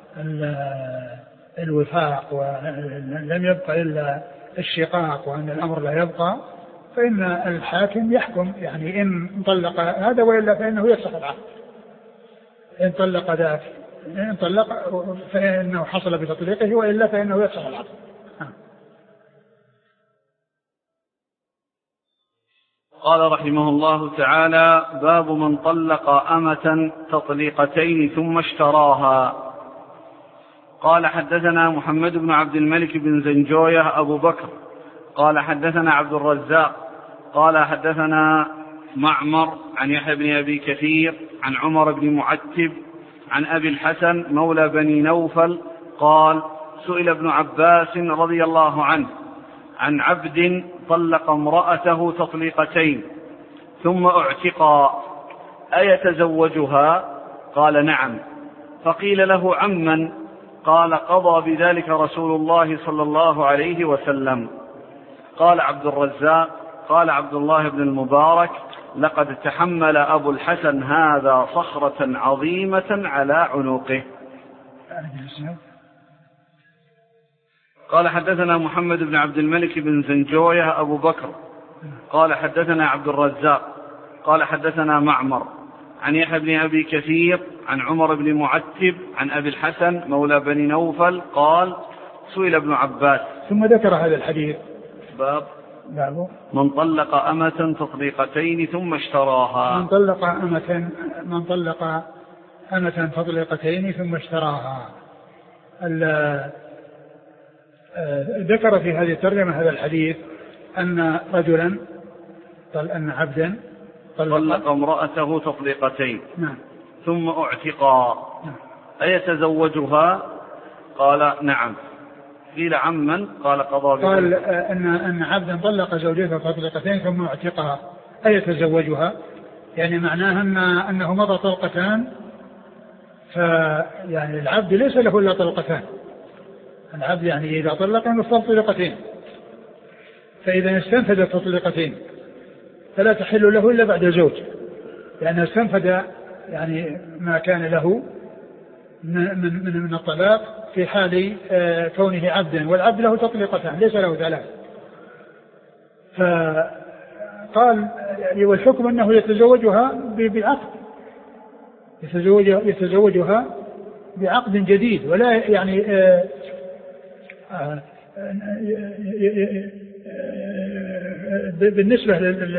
الوفاق ولم يبقى إلا الشقاق وأن الأمر لا يبقى، فإن الحاكم يحكم، يعني إن طلق هذا وإلا فإنه يفسخ العقد. إن طلق ذاك إن طلق فإنه حصل بتطليقه، وإلا فإنه يفسخ العقد. قال رحمه الله تعالى: باب من طلق أمة تطليقتين ثم اشتراها. قال: حدثنا محمد بن عبد الملك بن زنجوية أبو بكر قال: حدثنا عبد الرزاق قال: حدثنا معمر عن يحيى بن أبي كثير عن عمر بن معتب عن أبي الحسن مولى بني نوفل قال: سئل ابن عباس رضي الله عنه عن عبد طلق امرأته تطليقتين ثم اعتقا أيتزوجها؟ قال: نعم. فقيل له: عمن؟ قال: قضى بذلك رسول الله صلى الله عليه وسلم. قال عبد الرزاق: قال عبد الله بن المبارك: لقد تحمل أبو الحسن هذا صخرة عظيمة على عنقه. قال: حدثنا محمد بن عبد الملك بن زنجوية أبو بكر قال: حدثنا عبد الرزاق قال: حدثنا معمر عن يحيى بن أبي كثير عن عمر بن معتب عن أبي الحسن مولى بني نوفل قال: سئل ابن عباس. ثم ذكر هذا الحديث. باب من طلق أمة تطليقتين ثم اشتراها. من طلق أمة تطليقتين ثم اشتراها. ذكر في هذه الترجمة هذا الحديث أن رجلا أن عبدا طلق امرأته تطليقتين. نعم. ثم اعتقا. نعم. أيتزوجها؟ قال: نعم. قيل: عمن؟ قال: قضى. قال أن عبدا طلق زوجته تطليقتين ثم اعتقها أيتزوجها، يعني معناها أنه مضى طلقتان، فيعني العبد ليس له إلا طلقتان. العبد يعني إذا طلق يصل طلقتين، فإذا استنفد التطليقتين فلا تحل له إلا بعد زوج، لأنه استنفد يعني ما كان له من الطلاق في حال كونه عبدا، والعبد له تطليقتان ليس له ثلاث. فقال والحكم أنه يتزوجها بعقد، يتزوجها بعقد جديد، ولا يعني بالنسبة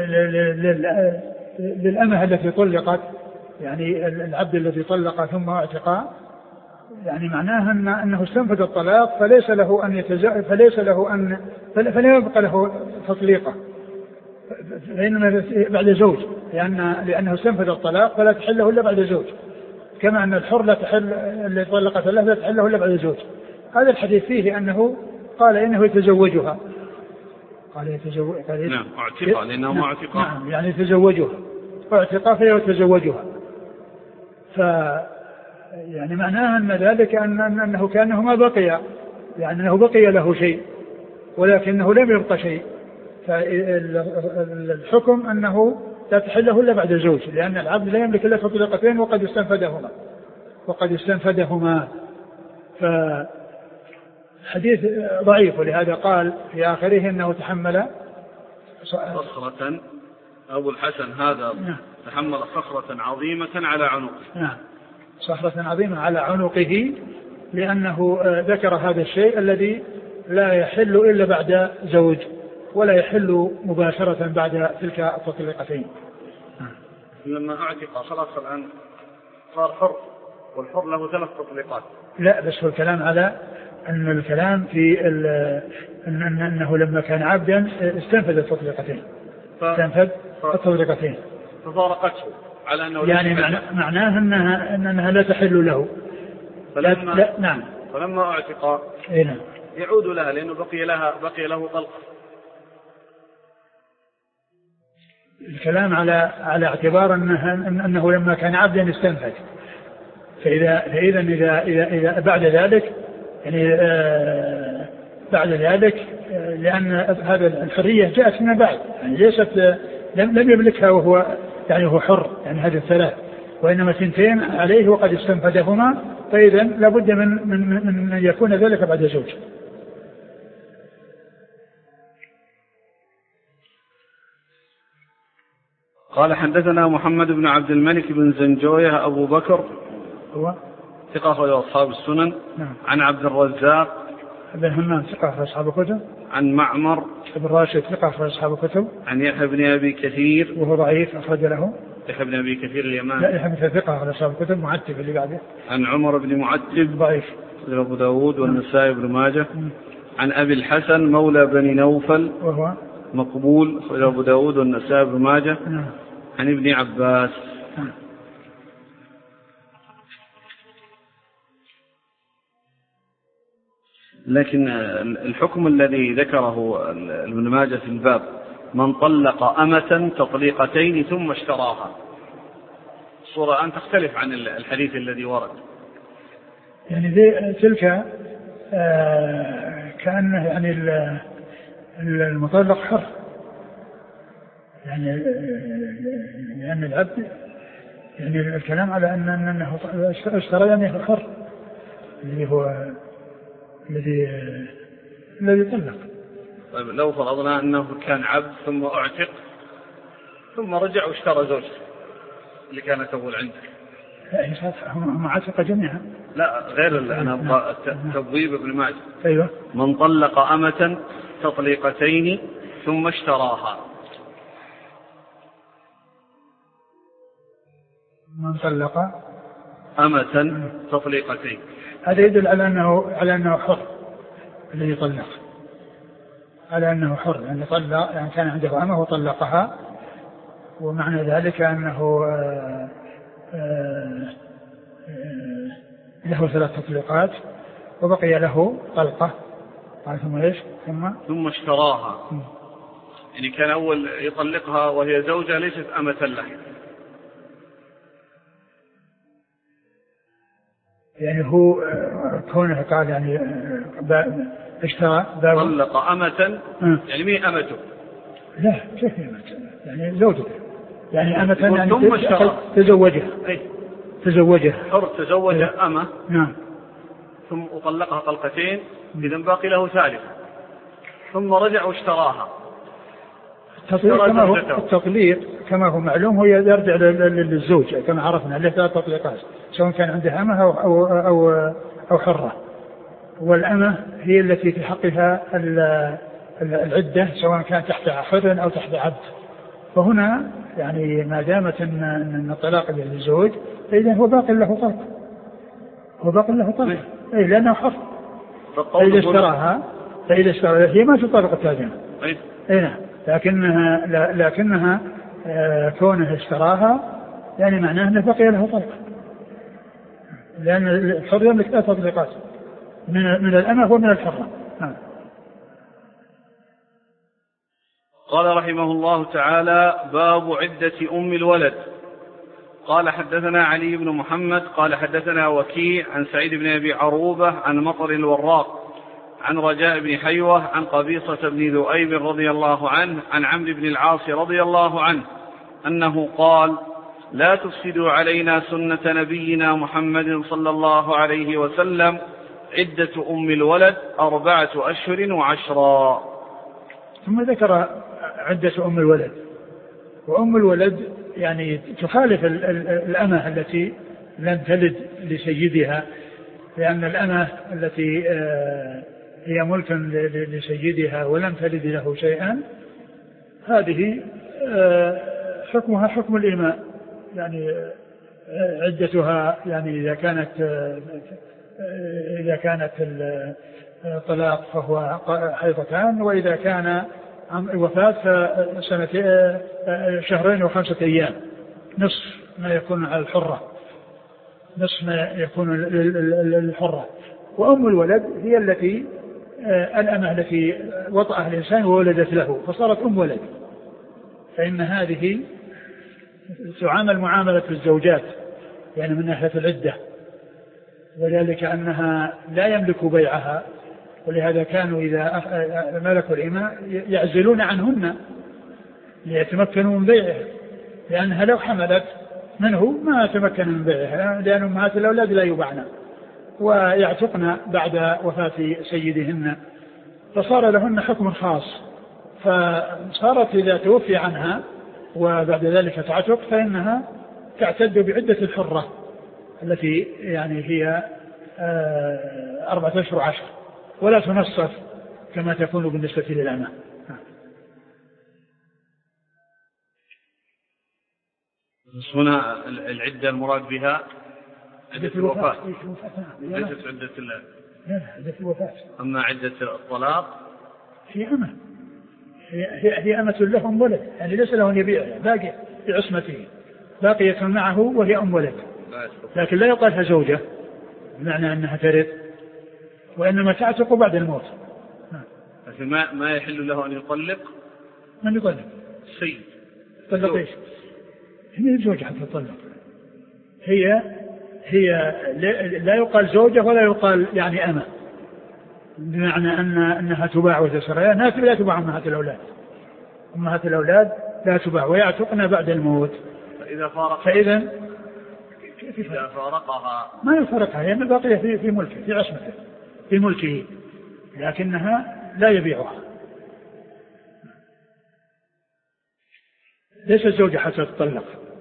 للأمة التي طلقت، يعني العبد الذي طلق ثم اعتقى، يعني معناها أنه استنفد الطلاق، فليس له أن فلا يبقى له تطليقه، فإنما بعد زوج، لأنه استنفد الطلاق فلا تحله إلا بعد زوج، كما أن الحر لا تحل اللي طلقت له لا تحله إلا بعد زوج. هذا الحديث فيه أنه قال إنه يتزوجها، نعم، اعتقى لأنه ما اعتقى. نعم، يعني يتزوجها، اعتقى فيتزوجها. يعني معناها أن ذلك أنه كأنه ما بقي، يعني أنه بقي له شيء ولكنه لم يبقى شيء، فالحكم أنه لا تحله إلا بعد زوج، لأن العبد لا يملك إلا تطليقتين وقد استنفدهما. فحديث ضعيف، ولهذا قال في آخره أنه تحمل صخرة. أبو الحسن هذا تحمل صخرة عظيمة على عنقه. نعم، صخرة عظيمة على عنقه، لأنه ذكر هذا الشيء الذي لا يحل إلا بعد زوج، ولا يحل مباشرة بعد تلك التطليقتين. لما اعتق خلاص الآن صار حر، والحر له 3 تطليقات. لا، بس هو الكلام على أن الكلام في أنه لما كان عبدا استنفذ التطليقتين، استنفذ التطليقتين ففارقته على أنه يعني معناه أنها لا تحل له. نعم. فلما اعتق يعود لها، لأنه بقي له طلقة. الكلام على اعتبار أنه لما كان عبدا استنفد. فإذا إذا بعد ذلك يعني بعد ذلك لأن هذا الحرية جاءت من بعد، يعني ليست لم يملكها وهو يعني هو حر، يعني هذه الثلاث، وإنما ثنتين عليه وقد استنفدهما، فإذا لابد من أن يكون ذلك بعد زوج. قال حدثنا محمد بن عبد الملك بن زنجوية أبو بكر هو ثقة أخرج أصحاب السنن. نعم. عن عبد الرزاق بن همام ثقة أخرج أصحاب الكتب. عن معمر بن راشد ثقة أخرج أصحاب الكتب. عن يحيى بن أبي كثير وهو ضعيف أخرج له. يحيى بن أبي كثير اليماني. لا، يحيى بن ثقة أخرج أصحاب الكتب. معتب اللي بعده. عن عمر بن معتب ضعيف أبو داود والنسائي بن ماجه. عن أبي الحسن مولى بني نوفل وهو مقبول أبو داود والنسائي بن ماجه. عن ابن عباس. لكن الحكم الذي ذكره ابن ماجه في الباب من طلق أمة تطليقتين ثم اشتراها، الصورة أن تختلف عن الحديث الذي ورد. يعني تلك كأنه يعني المطلق حر، يعني لأن العبد يعني الكلام على أنه اشترى يعني حر، اللي هو الذي طلق. طيب لو فرضنا أنه كان عبد ثم أعتق ثم رجع واشترى زوجته اللي كانت أول عندك، هم عتق جميعا. لا غير أنا تبويب ابن ماجه. أيوة. من طلق أمة تطليقتين ثم اشتراها. من طلق أمة تطليقتين، هذا يدل على أنه حر الذي طلق، على أنه حر يعني طلق، يعني كان عنده أمة وطلقها، ومعنى ذلك أنه له 3 تطليقات وبقي له طلقة، ثم ايش؟ ثم اشتراها. يعني كان أول يطلقها وهي زوجة ليست أمة له، يعني هو كونه قال يعني اشترى طلق أمة يعني مين أمته؟ لا كيف أمته؟ يعني زوجته، يعني أمة يعني ثم اشترى تزوجها حر تزوج أمة. نعم. ثم أطلقها طلقتين، إذن باقي له ثالثة، ثم رجع واشتراها. التطليق كما هو معلوم هو يرجع للزوج كما عرفنا له 3 تطليقات، سواء كان عنده أمة أو حرة، والأمة هي التي في حقها العدة سواء كان تحت حر أو تحت عبد. فهنا يعني ما دامت أن الطلاق للزوج فإذا هو باقي له طلق، أي لأنه حر. فإذا اشتراها هي ما تطلق الترجمة. أي نعم، لكنها كونه اشتراها يعني معناه أنه بقي له طلق، لأن الحر يملك 3 تطليقات من الأمة ومن الحرة. قال رحمه الله تعالى: باب عدة أم الولد. قال حدثنا علي بن محمد قال حدثنا وكيع عن سعيد بن أبي عروبة عن مطر الوراق عن رجاء بن حيوة عن قبيصة بن ذؤيب رضي الله عنه عن عمرو بن العاص رضي الله عنه أنه قال: لا تفسدوا علينا سنة نبينا محمد صلى الله عليه وسلم، عدة أم الولد 4 أشهر و10. ثم ذكر عدة أم الولد، وأم الولد يعني تخالف الأمة التي لم تلد لسيدها، لأن الأمة التي هي ملك لسيدها ولم تلد له شيئا هذه حكمها حكم الإماء، يعني عدتها يعني إذا كانت الطلاق فهو حيضتان، وإذا كان الوفاة فسنة 2 و5 أيام، نصف ما يكون على الحرة، نصف ما يكون للحرة. وأم الولد هي التي الأمة التي وطأها الإنسان وولدت له فصارت أم ولد، فإن هذه تعامل معاملة الزوجات يعني من ناحية العدة، وذلك أنها لا يملك بيعها، ولهذا كانوا إذا ملكوا الإماء يعزلون عنهن ليتمكنوا من بيعها، لأنها لو حملت منه ما تمكن من بيعها، لأن أمهات الأولاد لا يباعن ويعتقن بعد وفاة سيدهن، فصار لهن حكم خاص. فصارت إذا توفي عنها وبعد ذلك تعتق فإنها تعتد بعدة الحرة التي يعني هي 4 أشهر 10، ولا تنصف كما تكون بالنسبة للأمة. هنا العدة المراد بها عدة الوفاة، ليست عدة الوفاة. أما عدة الطلاق هي أمة، هي أمة لهم ولد، يعني ليس له أن يبيعها، باقي في عصمته، باقية معه وهي أم ولد، لكن لا يقالها زوجة بمعنى أنها ترث، وإنما تعتق بعد الموت. لكن ما يحل له أن يطلق. من يطلق؟ السيد. طلق إيش؟ هي زوجة حتى تطلق، هي لا يقال زوجة ولا يقال يعني أمة، بمعنى أنها تباع وتسرى، لا تباع أمهات الأولاد، أمهات الأولاد لا تباع ويعتقن بعد الموت. فإذا إذا فارقها ما يفارقها، هي باقية في ملكه، في عصمته، في ملكه، لكنها لا يبيعها، ليس الزوجة حتى تطلق.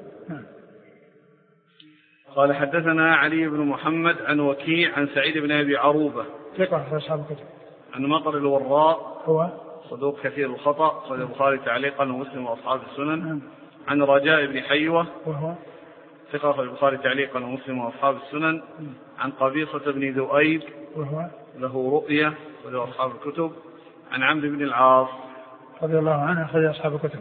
قال حدثنا علي بن محمد عن وكيع عن سعيد بن أبي عروبة ثقة في أصحاب الكتب، عن مطر الوراء هو صدوق كثير الخطأ، أخرجه البخاري تعليقا ومسلم وأصحاب السنن. عن رجاء بن حيوة وهو ثقة في البخاري تعليقا ومسلم وأصحاب السنن. عن قبيصة بن ذؤيب وهو له رؤية وله أصحاب الكتب. عن عمرو بن العاص رضي الله عنه أخرج أصحاب الكتب.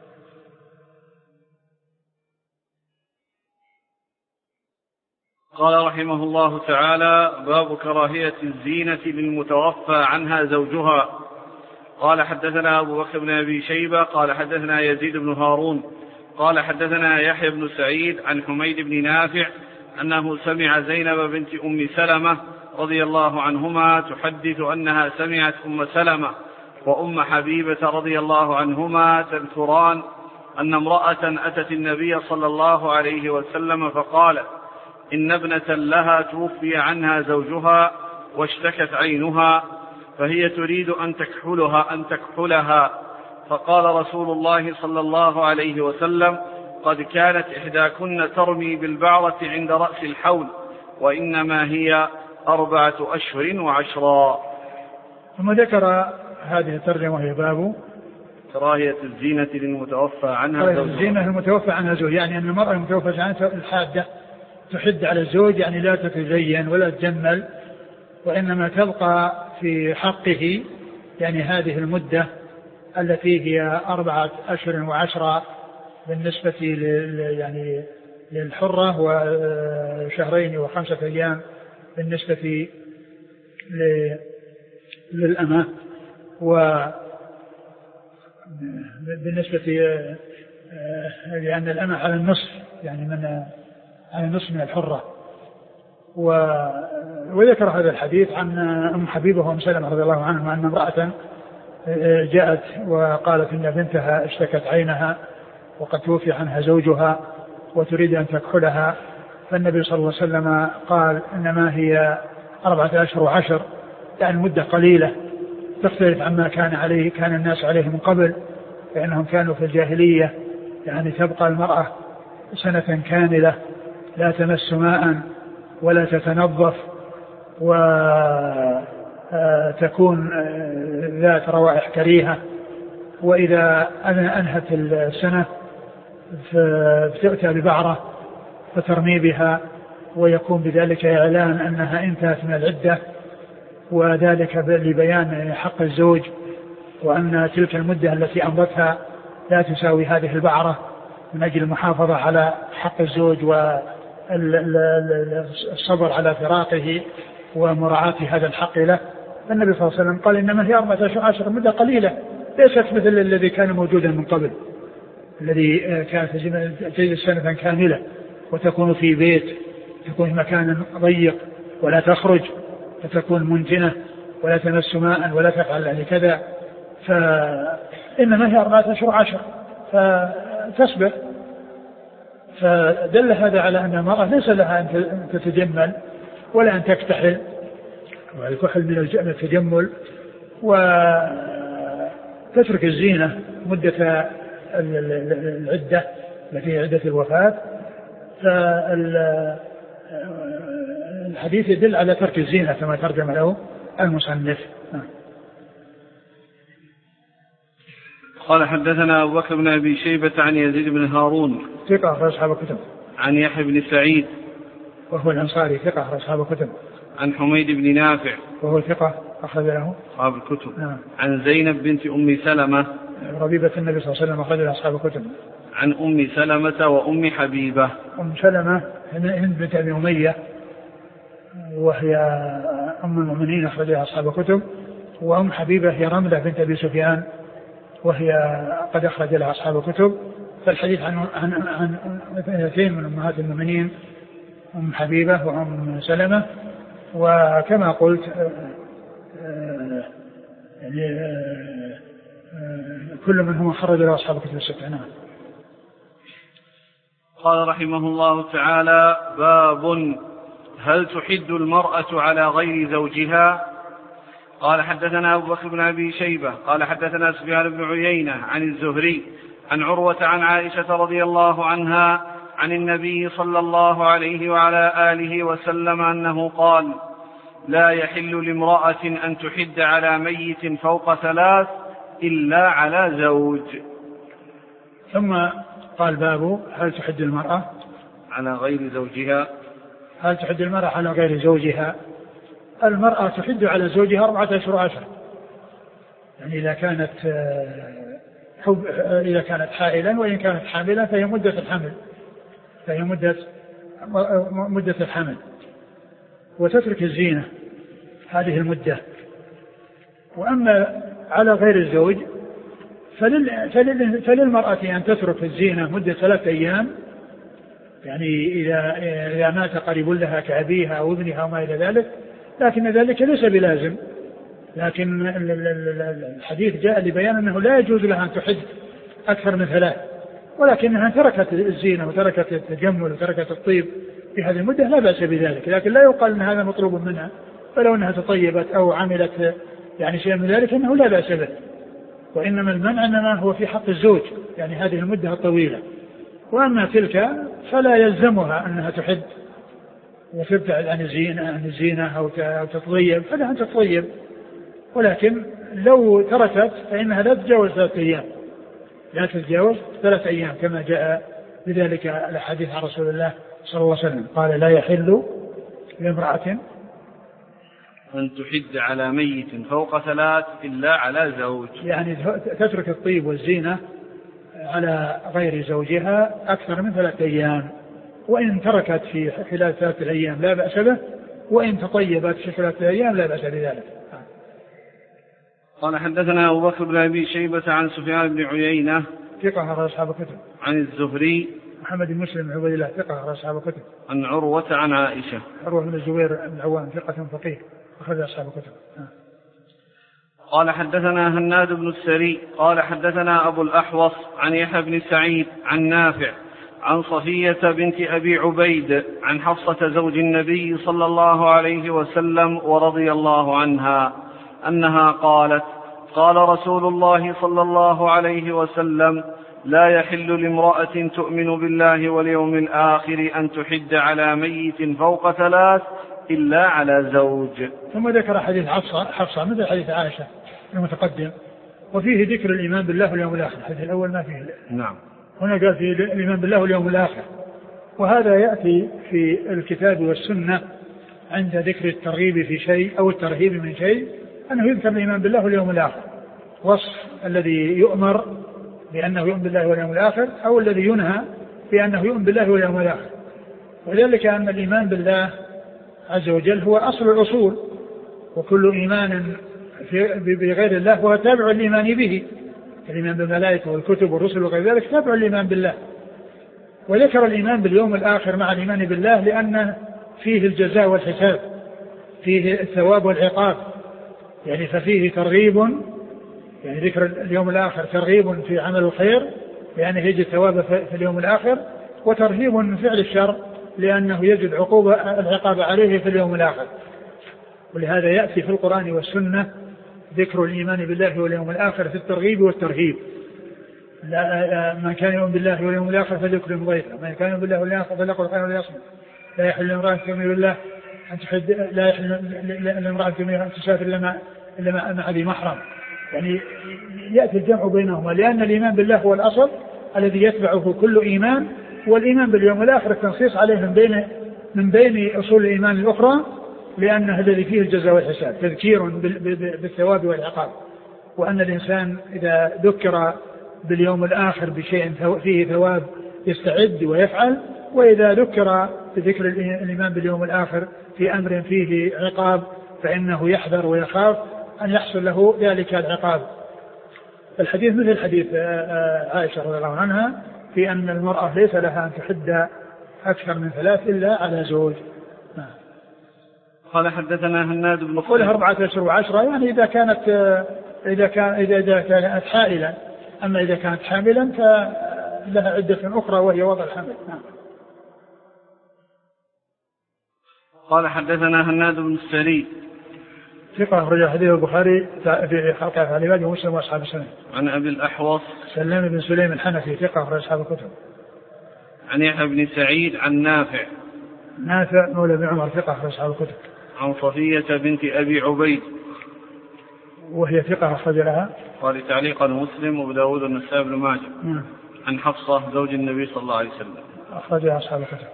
قال رحمه الله تعالى: باب كراهية الزينة للمتوفى عنها زوجها. قال حدثنا أبو بكر بن أبي شيبة قال حدثنا يزيد بن هارون قال حدثنا يحيى بن سعيد عن حميد بن نافع أنه سمع زينب بنت أم سلمة رضي الله عنهما تحدث أنها سمعت أم سلمة وأم حبيبة رضي الله عنهما تذكران أن امرأة أتت النبي صلى الله عليه وسلم فقالت: إن ابنة لها توفي عنها زوجها واشتكت عينها فهي تريد أن تكحلها، فقال رسول الله صلى الله عليه وسلم: قد كانت إحداكن ترمي بالبعرة عند رأس الحول، وإنما هي 4 أشهر و10. ثم ذكر هذه الترجمة وهي باب كراهية الزينة للمتوفى عنها زوجها. الزينة المتوفى عنها زوج، يعني أن المرأة المتوفى عنها الحادة تحد على الزوج، يعني لا تتزين ولا تجمل، وإنما تبقى في حقه يعني هذه المدة التي هي 4 أشهر و10 بالنسبة يعني للحرة، و2 و5 أيام بالنسبة للأمة، وبالنسبة لأن الأمة على النصف، يعني على النصف من الحرة. وذكر هذا الحديث عن أم حبيبة وأم سلمة رضي الله عنهما أن امرأة جاءت وقالت إن بنتها اشتكت عينها وقد توفي عنها زوجها وتريد أن تكحلها، فالنبي صلى الله عليه وسلم قال: إنما هي 4 أشهر و10، يعني مدة قليلة تختلف عما كان الناس عليه من قبل، فإنهم كانوا في الجاهلية يعني تبقى المرأة 1 سنة كاملة لا تمس ماء ولا تتنظف، وتكون ذات روائح كريهة، وإذا أنهت السنة فتأتى ببعرة فترمي بها، ويكون بذلك إعلان أنها انتهت من العدة، وذلك لبيان حق الزوج، وأن تلك المدة التي أمضتها لا تساوي هذه البعرة، من أجل المحافظة على حق الزوج والصبر على فراقه ومراعاة هذا الحق له. فالنبي صلى الله عليه وسلم قال: إنما هي 4 أشهر و10، مدة قليلة ليست مثل الذي كان موجودا من قبل. الذي كانت تجلس سنة كاملة وتكون في بيت، تكون في مكان ضيق ولا تخرج، فتكون منتنة ولا تمس ماء ولا تفعل يعني كذا، فإنما هي 14 10 فتصبر. فدل هذا على أن المرأة ليس لها أن تتجمل ولا أن تكتحل، والكحل من التجمل، وتترك الزينة مدة العدة التي هي عدة الوفاة. فالحديث يدل على ترك الزينة كما ترجم له المصنف. قال حدثنا أبو بكر بن أبي شيبة عن يزيد بن هارون ثقة أخرج أصحاب الكتب. عن يحيى بن سعيد وهو الأنصاري ثقة أخرج أصحاب الكتب. عن حميد بن نافع وهو ثقة أخرج له أصحاب الكتب. عن زينب بنت أم سلمة ربيبة النبي صلى الله عليه وسلم أخرج له أصحاب الكتب. عن أم سلمة وأم حبيبة. أم سلمة هند بنت أبي أمية وهي أم المؤمنين أخرج لها أصحاب الكتب، وأم حبيبة هي رملة بنت أبي سفيان وهي قد أخرج لها أصحاب الكتب. فالحديث عن اثنتين من أمهات المؤمنين، أم حبيبة وأم سلمة، وكما قلت كل منهم خرج له أصحاب الكتب الستة. نعم. قال رحمه الله تعالى: باب هل تحد المرأة على غير زوجها؟ قال حدثنا أبو بكر بن أبي شيبة قال حدثنا سفيان بن عيينة عن الزهري عن عروة عن عائشة رضي الله عنها عن النبي صلى الله عليه وعلى آله وسلم أنه قال: لا يحل لامرأة أن تحد على ميت فوق 3 إلا على زوج. ثم قال: باب هل تحد المرأة على غير زوجها؟ هل تحد المرأة على غير زوجها؟ المرأة تحد على زوجها 14 عشر، يعني إذا كانت حائلا، وإن كانت حاملا فهي مدة الحمل، مدة الحمل، وتترك الزينة هذه المدة. وأما على غير الزوج فللمرأة أن تترك الزينة مدة 3 أيام، يعني إذا مات قريب لها كأبيها أو ابنها وما إلى ذلك، لكن ذلك ليس بلازم. لكن الحديث جاء لبيان أنه لا يجوز لها أن تحد أكثر من 3، ولكنها تركت الزينة وتركت التجمل وتركت الطيب في هذه المدة لا بأس بذلك. لكن لا يقال أن هذا مطلوب منها، فلو أنها تطيبت أو عملت يعني شيء من ذلك أنه لا بأس به، وإنما المنع إنما هو في حق الزوج، يعني هذه المدة الطويلة. وأما تلك فلا يلزمها أنها تحد وتبتعد عن الزينة أو تتطيب، فلها أن تتطيب، ولكن لو تركت فإنها لا تتجاوز 3 أيام، لا تتجاوز 3 أيام كما جاء بذلك الحديث عن رسول الله صلى الله عليه وسلم قال: لا يحل لامرأة أن تحد على ميت فوق 3 إلا على زوج، يعني تترك الطيب والزينة على غير زوجها أكثر من 3 أيام، وإن تركت في خلال 3 أيام لا بأس به، وإن تطيبت في 3 أيام لا بأس بذلك. قال حدثنا أبو بكر بن أبي شيبة عن سفيان بن عيينة ثقة أخرج أصحاب الكتب. عن الزهري محمد بن مسلم بن عبد الله ثقة أخرج أصحاب الكتب. عن عروة عن عائشة عروة بن الزبير بن العوام ثقة فقيه أخرج أصحاب الكتب. قال حدثنا هناد بن السري قال حدثنا أبو الأحوص عن يحيى بن سعيد عن نافع عن صفية بنت أبي عبيد عن حفصة زوج النبي صلى الله عليه وسلم ورضي الله عنها أنها قالت: قال رسول الله صلى الله عليه وسلم: لا يحل لامرأة تؤمن بالله واليوم الآخر أن تحد على ميت فوق 3 إلا على زوج. ثم ذكر حديث حفصة مثل حديث عائشة المتقدم، وفيه ذكر الإيمان بالله واليوم الآخر. الحديث الأول ما فيه. نعم. هنا قال فيه الإيمان بالله واليوم الآخر، وهذا يأتي في الكتاب والسنة عند ذكر الترغيب في شيء أو الترهيب من شيء، أنه يذكر الإيمان بالله واليوم الآخر، وصف الذي يؤمر بأنه يؤمن بالله واليوم الآخر، أو الذي ينهى بأنه يؤمن بالله واليوم الآخر. وذلك أن الإيمان بالله عز وجل هو أصل الأصول، وكل إيمان بغير الله هو تابع الإيمان به، الإيمان بالملائكة والكتب والرسل وغير ذلك تابع الإيمان بالله. وذكر الإيمان باليوم الآخر مع الإيمان بالله لأن فيه الجزاء والحساب، فيه الثواب والعقاب، يعني ففيه ترغيب، يعني ذكر اليوم الآخر ترغيب في عمل الخير لأنه يجد ثواب في اليوم الآخر، وترهيب من فعل الشر لأنه يجد العقاب عليه في اليوم الآخر. ولهذا يأتي في القرآن والسنة ذكر الإيمان بالله واليوم الآخر في الترغيب والترهيب. من كان يؤمن بالله واليوم الآخر فليكرم ضيفه، من كان يؤمن بالله واليوم الآخر فليقل خيرا وليصمت، لا يحل لامرأة تؤمن بالله لا يحل لامرأة تؤمن أن تسافر إلا مع ذي محرم. يعني يأتي الجمع بينهما لأن الإيمان بالله هو الأصل الذي يتبعه كل إيمان، والإيمان باليوم الآخر التنصيص عليه من بين أصول الإيمان الأخرى لأنه الذي فيه الجزاء والحساب، تذكير بالثواب والعقاب، وأن الإنسان إذا ذكر باليوم الآخر بشيء فيه ثواب يستعد ويفعل، وإذا ذكر بذكر الإيمان باليوم الآخر في أمر فيه عقاب فإنه يحذر ويخاف أن يحصل له ذلك العقاب. الحديث مثل حديث عائشة رضي الله عنها في أن المرأة ليس لها أن تحد أكثر من 3 إلا على زوج. قال حدثنا هناد بن قولها 4 أشهر و10 يعني إذا كانت حائلا، أما إذا كانت حاملا فلها عدة أخرى وهي وضع الحمل. قال حدثنا هناد بن السري ثقة أخرج حديث البخاري في خلق أفعال العباد ومسلم وأصحاب السنن. عن أبي الأحوص سلام بن سليم الحنفي ثقة أخرج أصحاب الكتب. عن يحيى بن سعيد عن نافع مولى بن عمر ثقة أخرج أصحاب الكتب. عن صفية بنت أبي عبيد وهي ثقة أخرج لها قال تعليقا مسلم وأبو داود والنسائي بن ماجه. عن حفصة زوج النبي صلى الله عليه وسلم أخرجها أصحاب الكتب.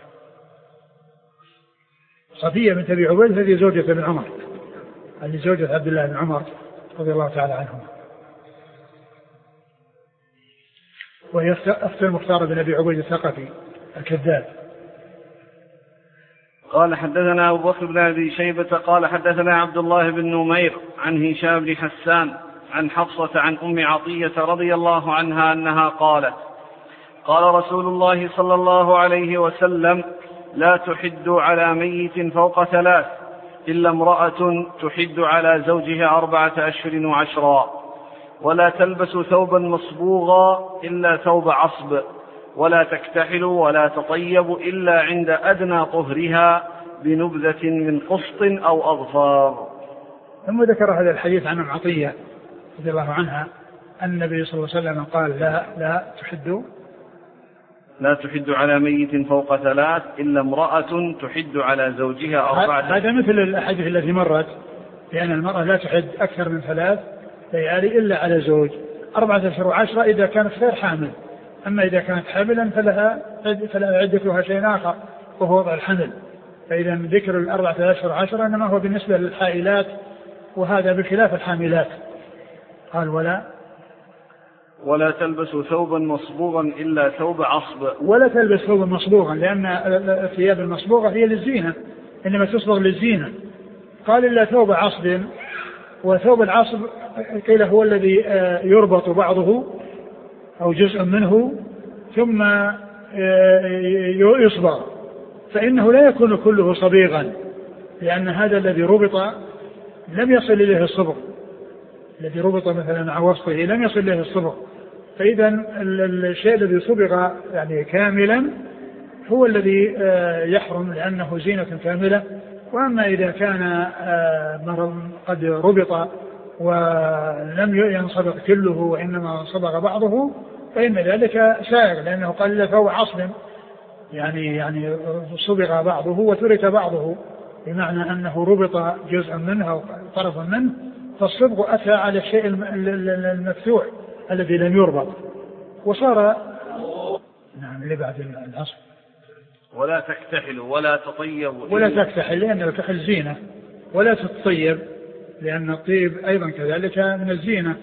صفية بنت أبي عبيد هذه زوجة ابن عمر، اللي زوجة عبد الله بن عمر رضي الله تعالى عنهما، وهي أخت المختار بن أبي عبيد الثقفي الكذاب. قال حدثنا أبو بكر بن أبي شيبة قال حدثنا عبد الله بن نمير عن هشام بن حسان عن حفصة عن أم عطية رضي الله عنها أنها قالت قال رسول الله صلى الله عليه وسلم لا تحد على ميت فوق 3 إلا امرأة تحد على زوجها 4 أشهر و10، ولا تلبس ثوبا مصبوغا إلا ثوب عصب، ولا تكتحل ولا تطيب إلا عند أدنى طهرها بنبذة من قسط أو أظفار. ثم ذكر هذا الحديث عن أم عطية رضي الله عنها أن النبي صلى الله عليه وسلم قال لا تحد على ميت فوق 3 إلا امرأة تحد على زوجها 4. هذا مثل الحديث الذي مرت لأن المرأة لا تحد أكثر من 3 ليالي إلا على زوج 4 أشهر و10 إذا كانت غير حامل، أما إذا كانت حاملا فلها عدتها شيء آخر وهو وضع الحمل. فإذا ذكر 4 أشهر و10 إنما هو بالنسبة للحائلات، وهذا بخلاف الحاملات. قال ولا تلبس ثوبا مصبوغا إلا ثوب عصب، ولا تلبس ثوبا مصبوغا لأن الثياب المصبوغة هي للزينة، إنما تصبغ للزينة. قال إلا ثوب عصب، وثوب العصب قيل هو الذي يربط بعضه أو جزء منه ثم يصبغ، فإنه لا يكون كله صبيغا لأن هذا الذي ربط لم يصل إليه الصبغ، الذي ربط مثلا مع وسطه لم يصل إليه الصبغ. فإذا الشيء الذي صبغ يعني كاملا هو الذي يحرم لأنه زينة كاملة. وأما إذا كان قد ربط ولم ينصبغ كله وإنما صبغ بعضه فإن ذلك سائغ، لأنه قال له فهو عصب يعني صبغ بعضه وترك بعضه، بمعنى أنه ربط جزء منه أو طرف منه، فالصبغ أتى على الشيء المفتوح الذي لم يربط وصار اللي بعد العصب. ولا تكتحل ولا تطيب، ولا تكتحل لأن الكحل زينة، ولا تطيب لأن الطيب أيضا كذلك من الزينة،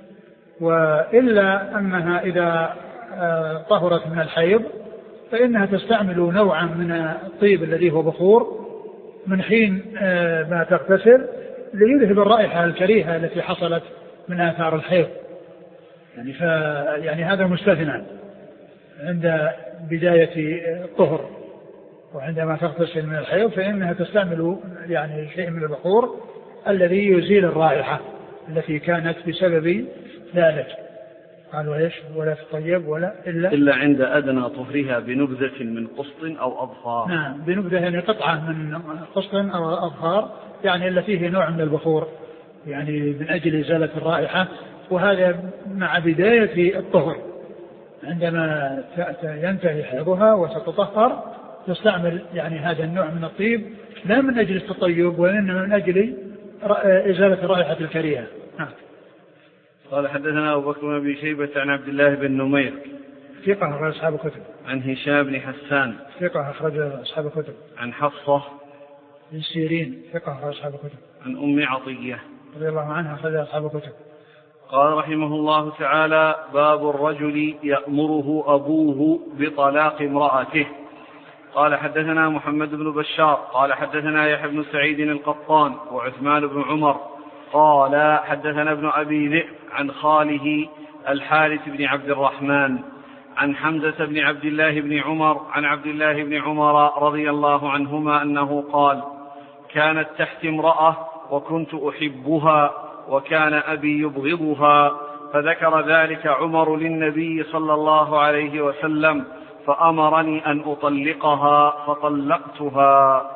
وإلا أنها إذا طهرت من الحيض فإنها تستعمل نوعا من الطيب الذي هو بخور من حين ما تغتسل ليذهب الرائحة الكريهة التي حصلت من آثار الحيض. يعني هذا مستثنى عند بداية الطهر، وعندما تغتسل من الحيض فإنها تستعمل يعني شيء من البخور الذي يزيل الرائحة التي كانت بسبب ذلك. قالوا ايش؟ ولا تطيب ولا إلا عند أدنى طهرها بنبذة من قسط أو أظفار. نعم، بنبذة يعني قطعة من قسط أو أظفار، يعني التي فيه نوع من البخور يعني من أجل إزالة الرائحة. وهذا مع بداية الطهر، عندما ينتهي حيضها وتتطهر تستعمل يعني هذا النوع من الطيب، لا من أجل التطيب وإنما من أجل إزالة الرائحة الكريهة. قال حدثنا أبو بكر بن أبي شيبة عن عبد الله بن نمير ثقة أخرج أصحاب الكتب. عن هشام بن حسان ثقة أخرج أصحاب الكتب. عن حفصة بن سيرين ثقة أخرج أصحاب الكتب. عن أم عطية رضي الله عنها أخرج أصحاب الكتب. قال رحمه الله تعالى: باب الرجل يأمره أبوه بطلاق امرأته. قال حدثنا محمد بن بشار قال حدثنا يحيى بن سعيد القطان وعثمان بن عمر قال حدثنا ابن أبي ذئب عن خاله الحارث بن عبد الرحمن عن حمزة بن عبد الله بن عمر عن عبد الله بن عمر رضي الله عنهما أنه قال: كانت تحت امرأة وكنت أحبها وكان أبي يبغضها، فذكر ذلك عمر للنبي صلى الله عليه وسلم فأمرني أن أطلقها فطلقتها.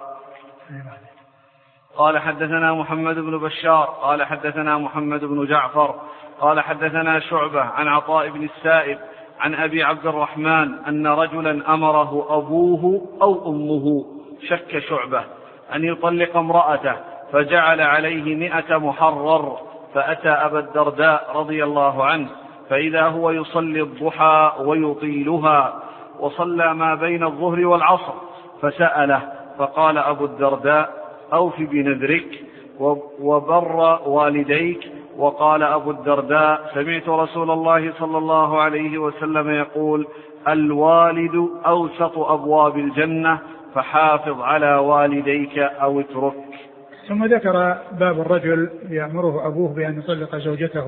قال حدثنا محمد بن بشار قال حدثنا محمد بن جعفر قال حدثنا شعبة عن عطاء بن السائب عن أبي عبد الرحمن أن رجلا أمره أبوه أو أمه، شك شعبة، أن يطلق امرأته، فجعل عليه 100 محرر، فأتى أبا الدرداء رضي الله عنه فإذا هو يصلي الضحى ويطيلها، وصلى ما بين الظهر والعصر، فسأله فقال أبو الدرداء: أوف بنذرك وبر والديك. وقال أبو الدرداء: سمعت رسول الله صلى الله عليه وسلم يقول: الوالد أوسط أبواب الجنة، فحافظ على والديك أو اترك. ثم ذكر باب الرجل يأمره أبوه بأن يطلق زوجته.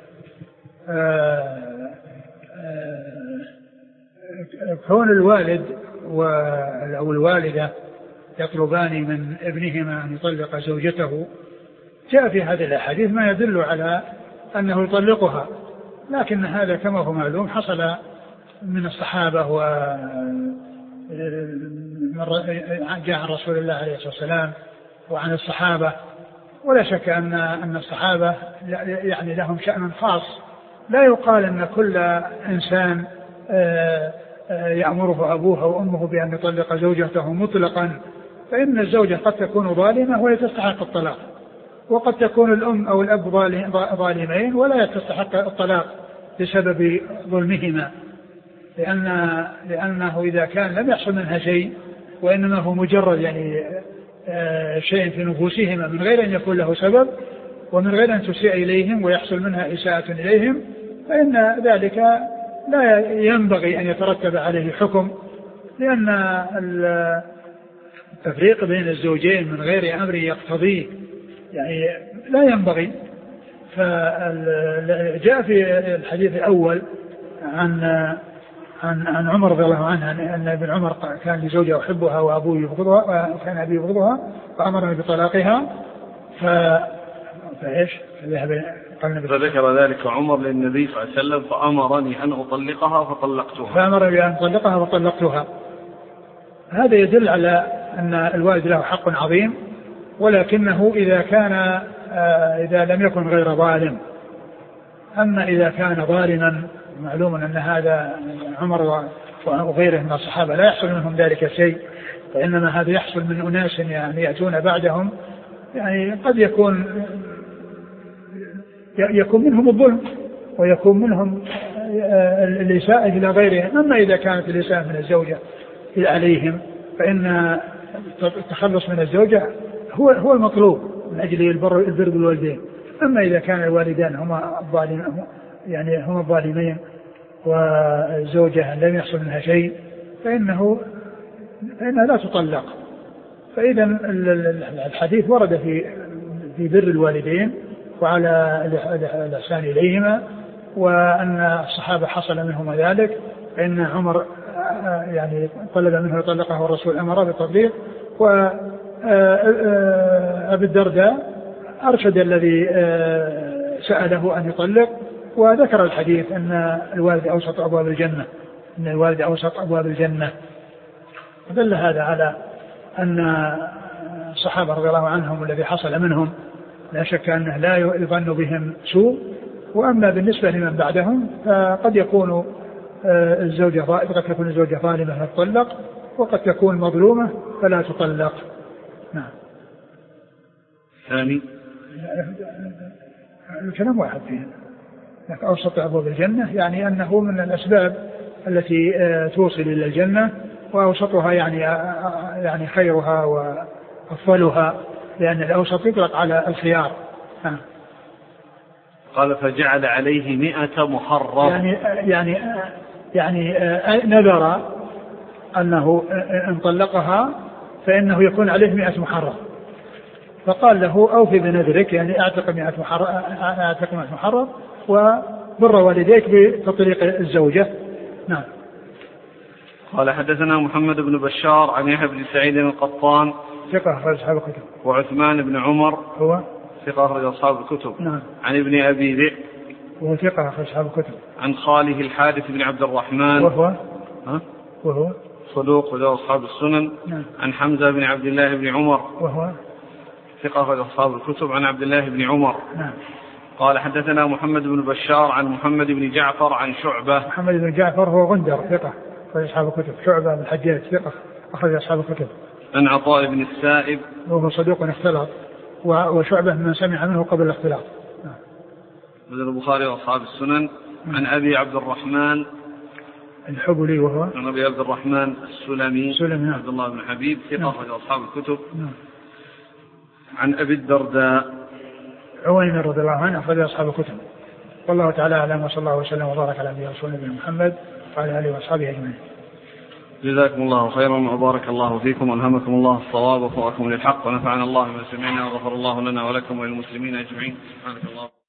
كون الوالد أو الوالدة يطلبان من ابنهما أن يطلق زوجته جاء في هذه الأحاديث ما يدل على أنه يطلقها، لكن هذا كما هو معلوم حصل من الصحابة جاء عن رسول الله عليه الصلاة والسلام وعن الصحابة، ولا شك أن الصحابة يعني لهم شأن خاص، لا يقال أن كل إنسان يأمره أبوه أو أمه بأن يطلق زوجته مطلقا، فإن الزوجة قد تكون ظالمة وهي تستحق الطلاق، وقد تكون الأم أو الأب ظالمين ولا تستحق الطلاق بسبب ظلمهما، لأنه إذا كان لم يحصل منها شيء وإنما هو مجرد يعني شيء في نفوسهما من غير أن يكون له سبب ومن غير أن تسيء إليهم ويحصل منها إساءة إليهم، فإن ذلك لا ينبغي أن يترتب عليه حكم، لأن التفريق بين الزوجين من غير أمر يقتضيه يعني لا ينبغي. فجاء في الحديث الأول عن عمر رضي الله عنه أن ابن عمر كان لزوجة يحبها وأبوه يبغضها وكان أبي يبغضها فأمرني بطلاقها فإيش فذكر ذلك عمر للنبي صلى الله عليه وسلم فأمرني أن أطلقها فطلقتها. هذا يدل على أن الوالد له حق عظيم، ولكنه إذا لم يكن غير ظالم. أما إذا كان ظالما معلوم أن هذا عمر وغيره من الصحابة لا يحصل منهم ذلك شيء، فإنما هذا يحصل من أناس يعني يأتون بعدهم، يعني قد يكون منهم الظلم ويكون منهم الإساءة إلى غيرهم. أما إذا كانت الإساءة من الزوجة عليهم فإن التخلص من الزوجة هو المطلوب من أجل البر بالوالدين. أما إذا كان الوالدان هما الظالمين والزوجة لم يحصل منها شيء فإنها لا تطلق. فإذا الحديث ورد في بر الوالدين وعلى الإحسان إليهما، وأن الصحابة حصل منهم ذلك، فإن عمر يعني طلب منه يطلقه والرسول أمر بالتطليق، وأبي الدرداء أرشد الذي سأله أن يطلق، وذكر الحديث أن الوالد أوسط أبواب الجنة، أن الوالد أوسط أبواب الجنة. دل هذا على أن الصحابة رضي الله عنهم الذي حصل منهم لا شك أنه لا يظن بهم سوء. وأما بالنسبة لمن بعدهم فقد يكون الزوجة ظالمة فتطلق، وقد تكون مظلومة فلا تطلق. نعم. ثاني الكلام واحد فيه، لكن أوسط أبواب الجنة يعني أنه من الأسباب التي توصل إلى الجنة، وأوسطها يعني خيرها وأفضلها، لأن الأوسط يطلق على الخيار. قال فجعل عليه 100 محرر، يعني نذر أنه إن طلقها فإنه يكون عليه 100 محرر، فقال له أوفي بنذرك، يعني أعتق 100 محرر وبر والديك بتطليق الزوجة. نعم. قال حدثنا محمد بن بشار عن يحيى بن سعيد القطان ثقة أخرج أصحاب الكتب، وعثمان بن عمر هو ثقة أخرج أصحاب الكتب. نعم. عن ابن أبي ذئب وهو ثقة أخرج أصحاب الكتب. عن خاله الحارث بن عبد الرحمن وهو صدوق وله أصحاب السنن. نعم. عن حمزة بن عبد الله بن عمر وهو ثقة أخرج أصحاب الكتب. عن عبد الله بن عمر. نعم. قال حدثنا محمد بن بشار عن محمد بن جعفر عن شعبة. محمد بن جعفر هو غندر ثقة أخرج أصحاب الكتب. شعبة بن الحجاج ثقة أخرج أصحاب الكتب. عن عطاء بن السائب وهو صدوق اختلط، وشعبة من سمع منه قبل الاختلاط. نعم. البخاري وأصحاب السنن. عن أبي عبد الرحمن الحبلي وهو عن أبي عبد الرحمن السلمي نعم. عبد الله بن حبيب ثقة أخرج أصحاب الكتب. نعم. عن أبي الدرداء عويمر رضي الله عنه أخرج أصحاب الكتب. والله تعالى أعلم، وصلى الله وسلم وبارك على نبينا محمد وعلى آله وأصحابه أجمعين. جزاكم الله خيرا وبارك الله فيكم وألهمكم الله الصواب ووفقكم للحق ونفعنا الله بما سمعنا وغفر الله لنا ولكم وللمسلمين أجمعين. سبحانك الله.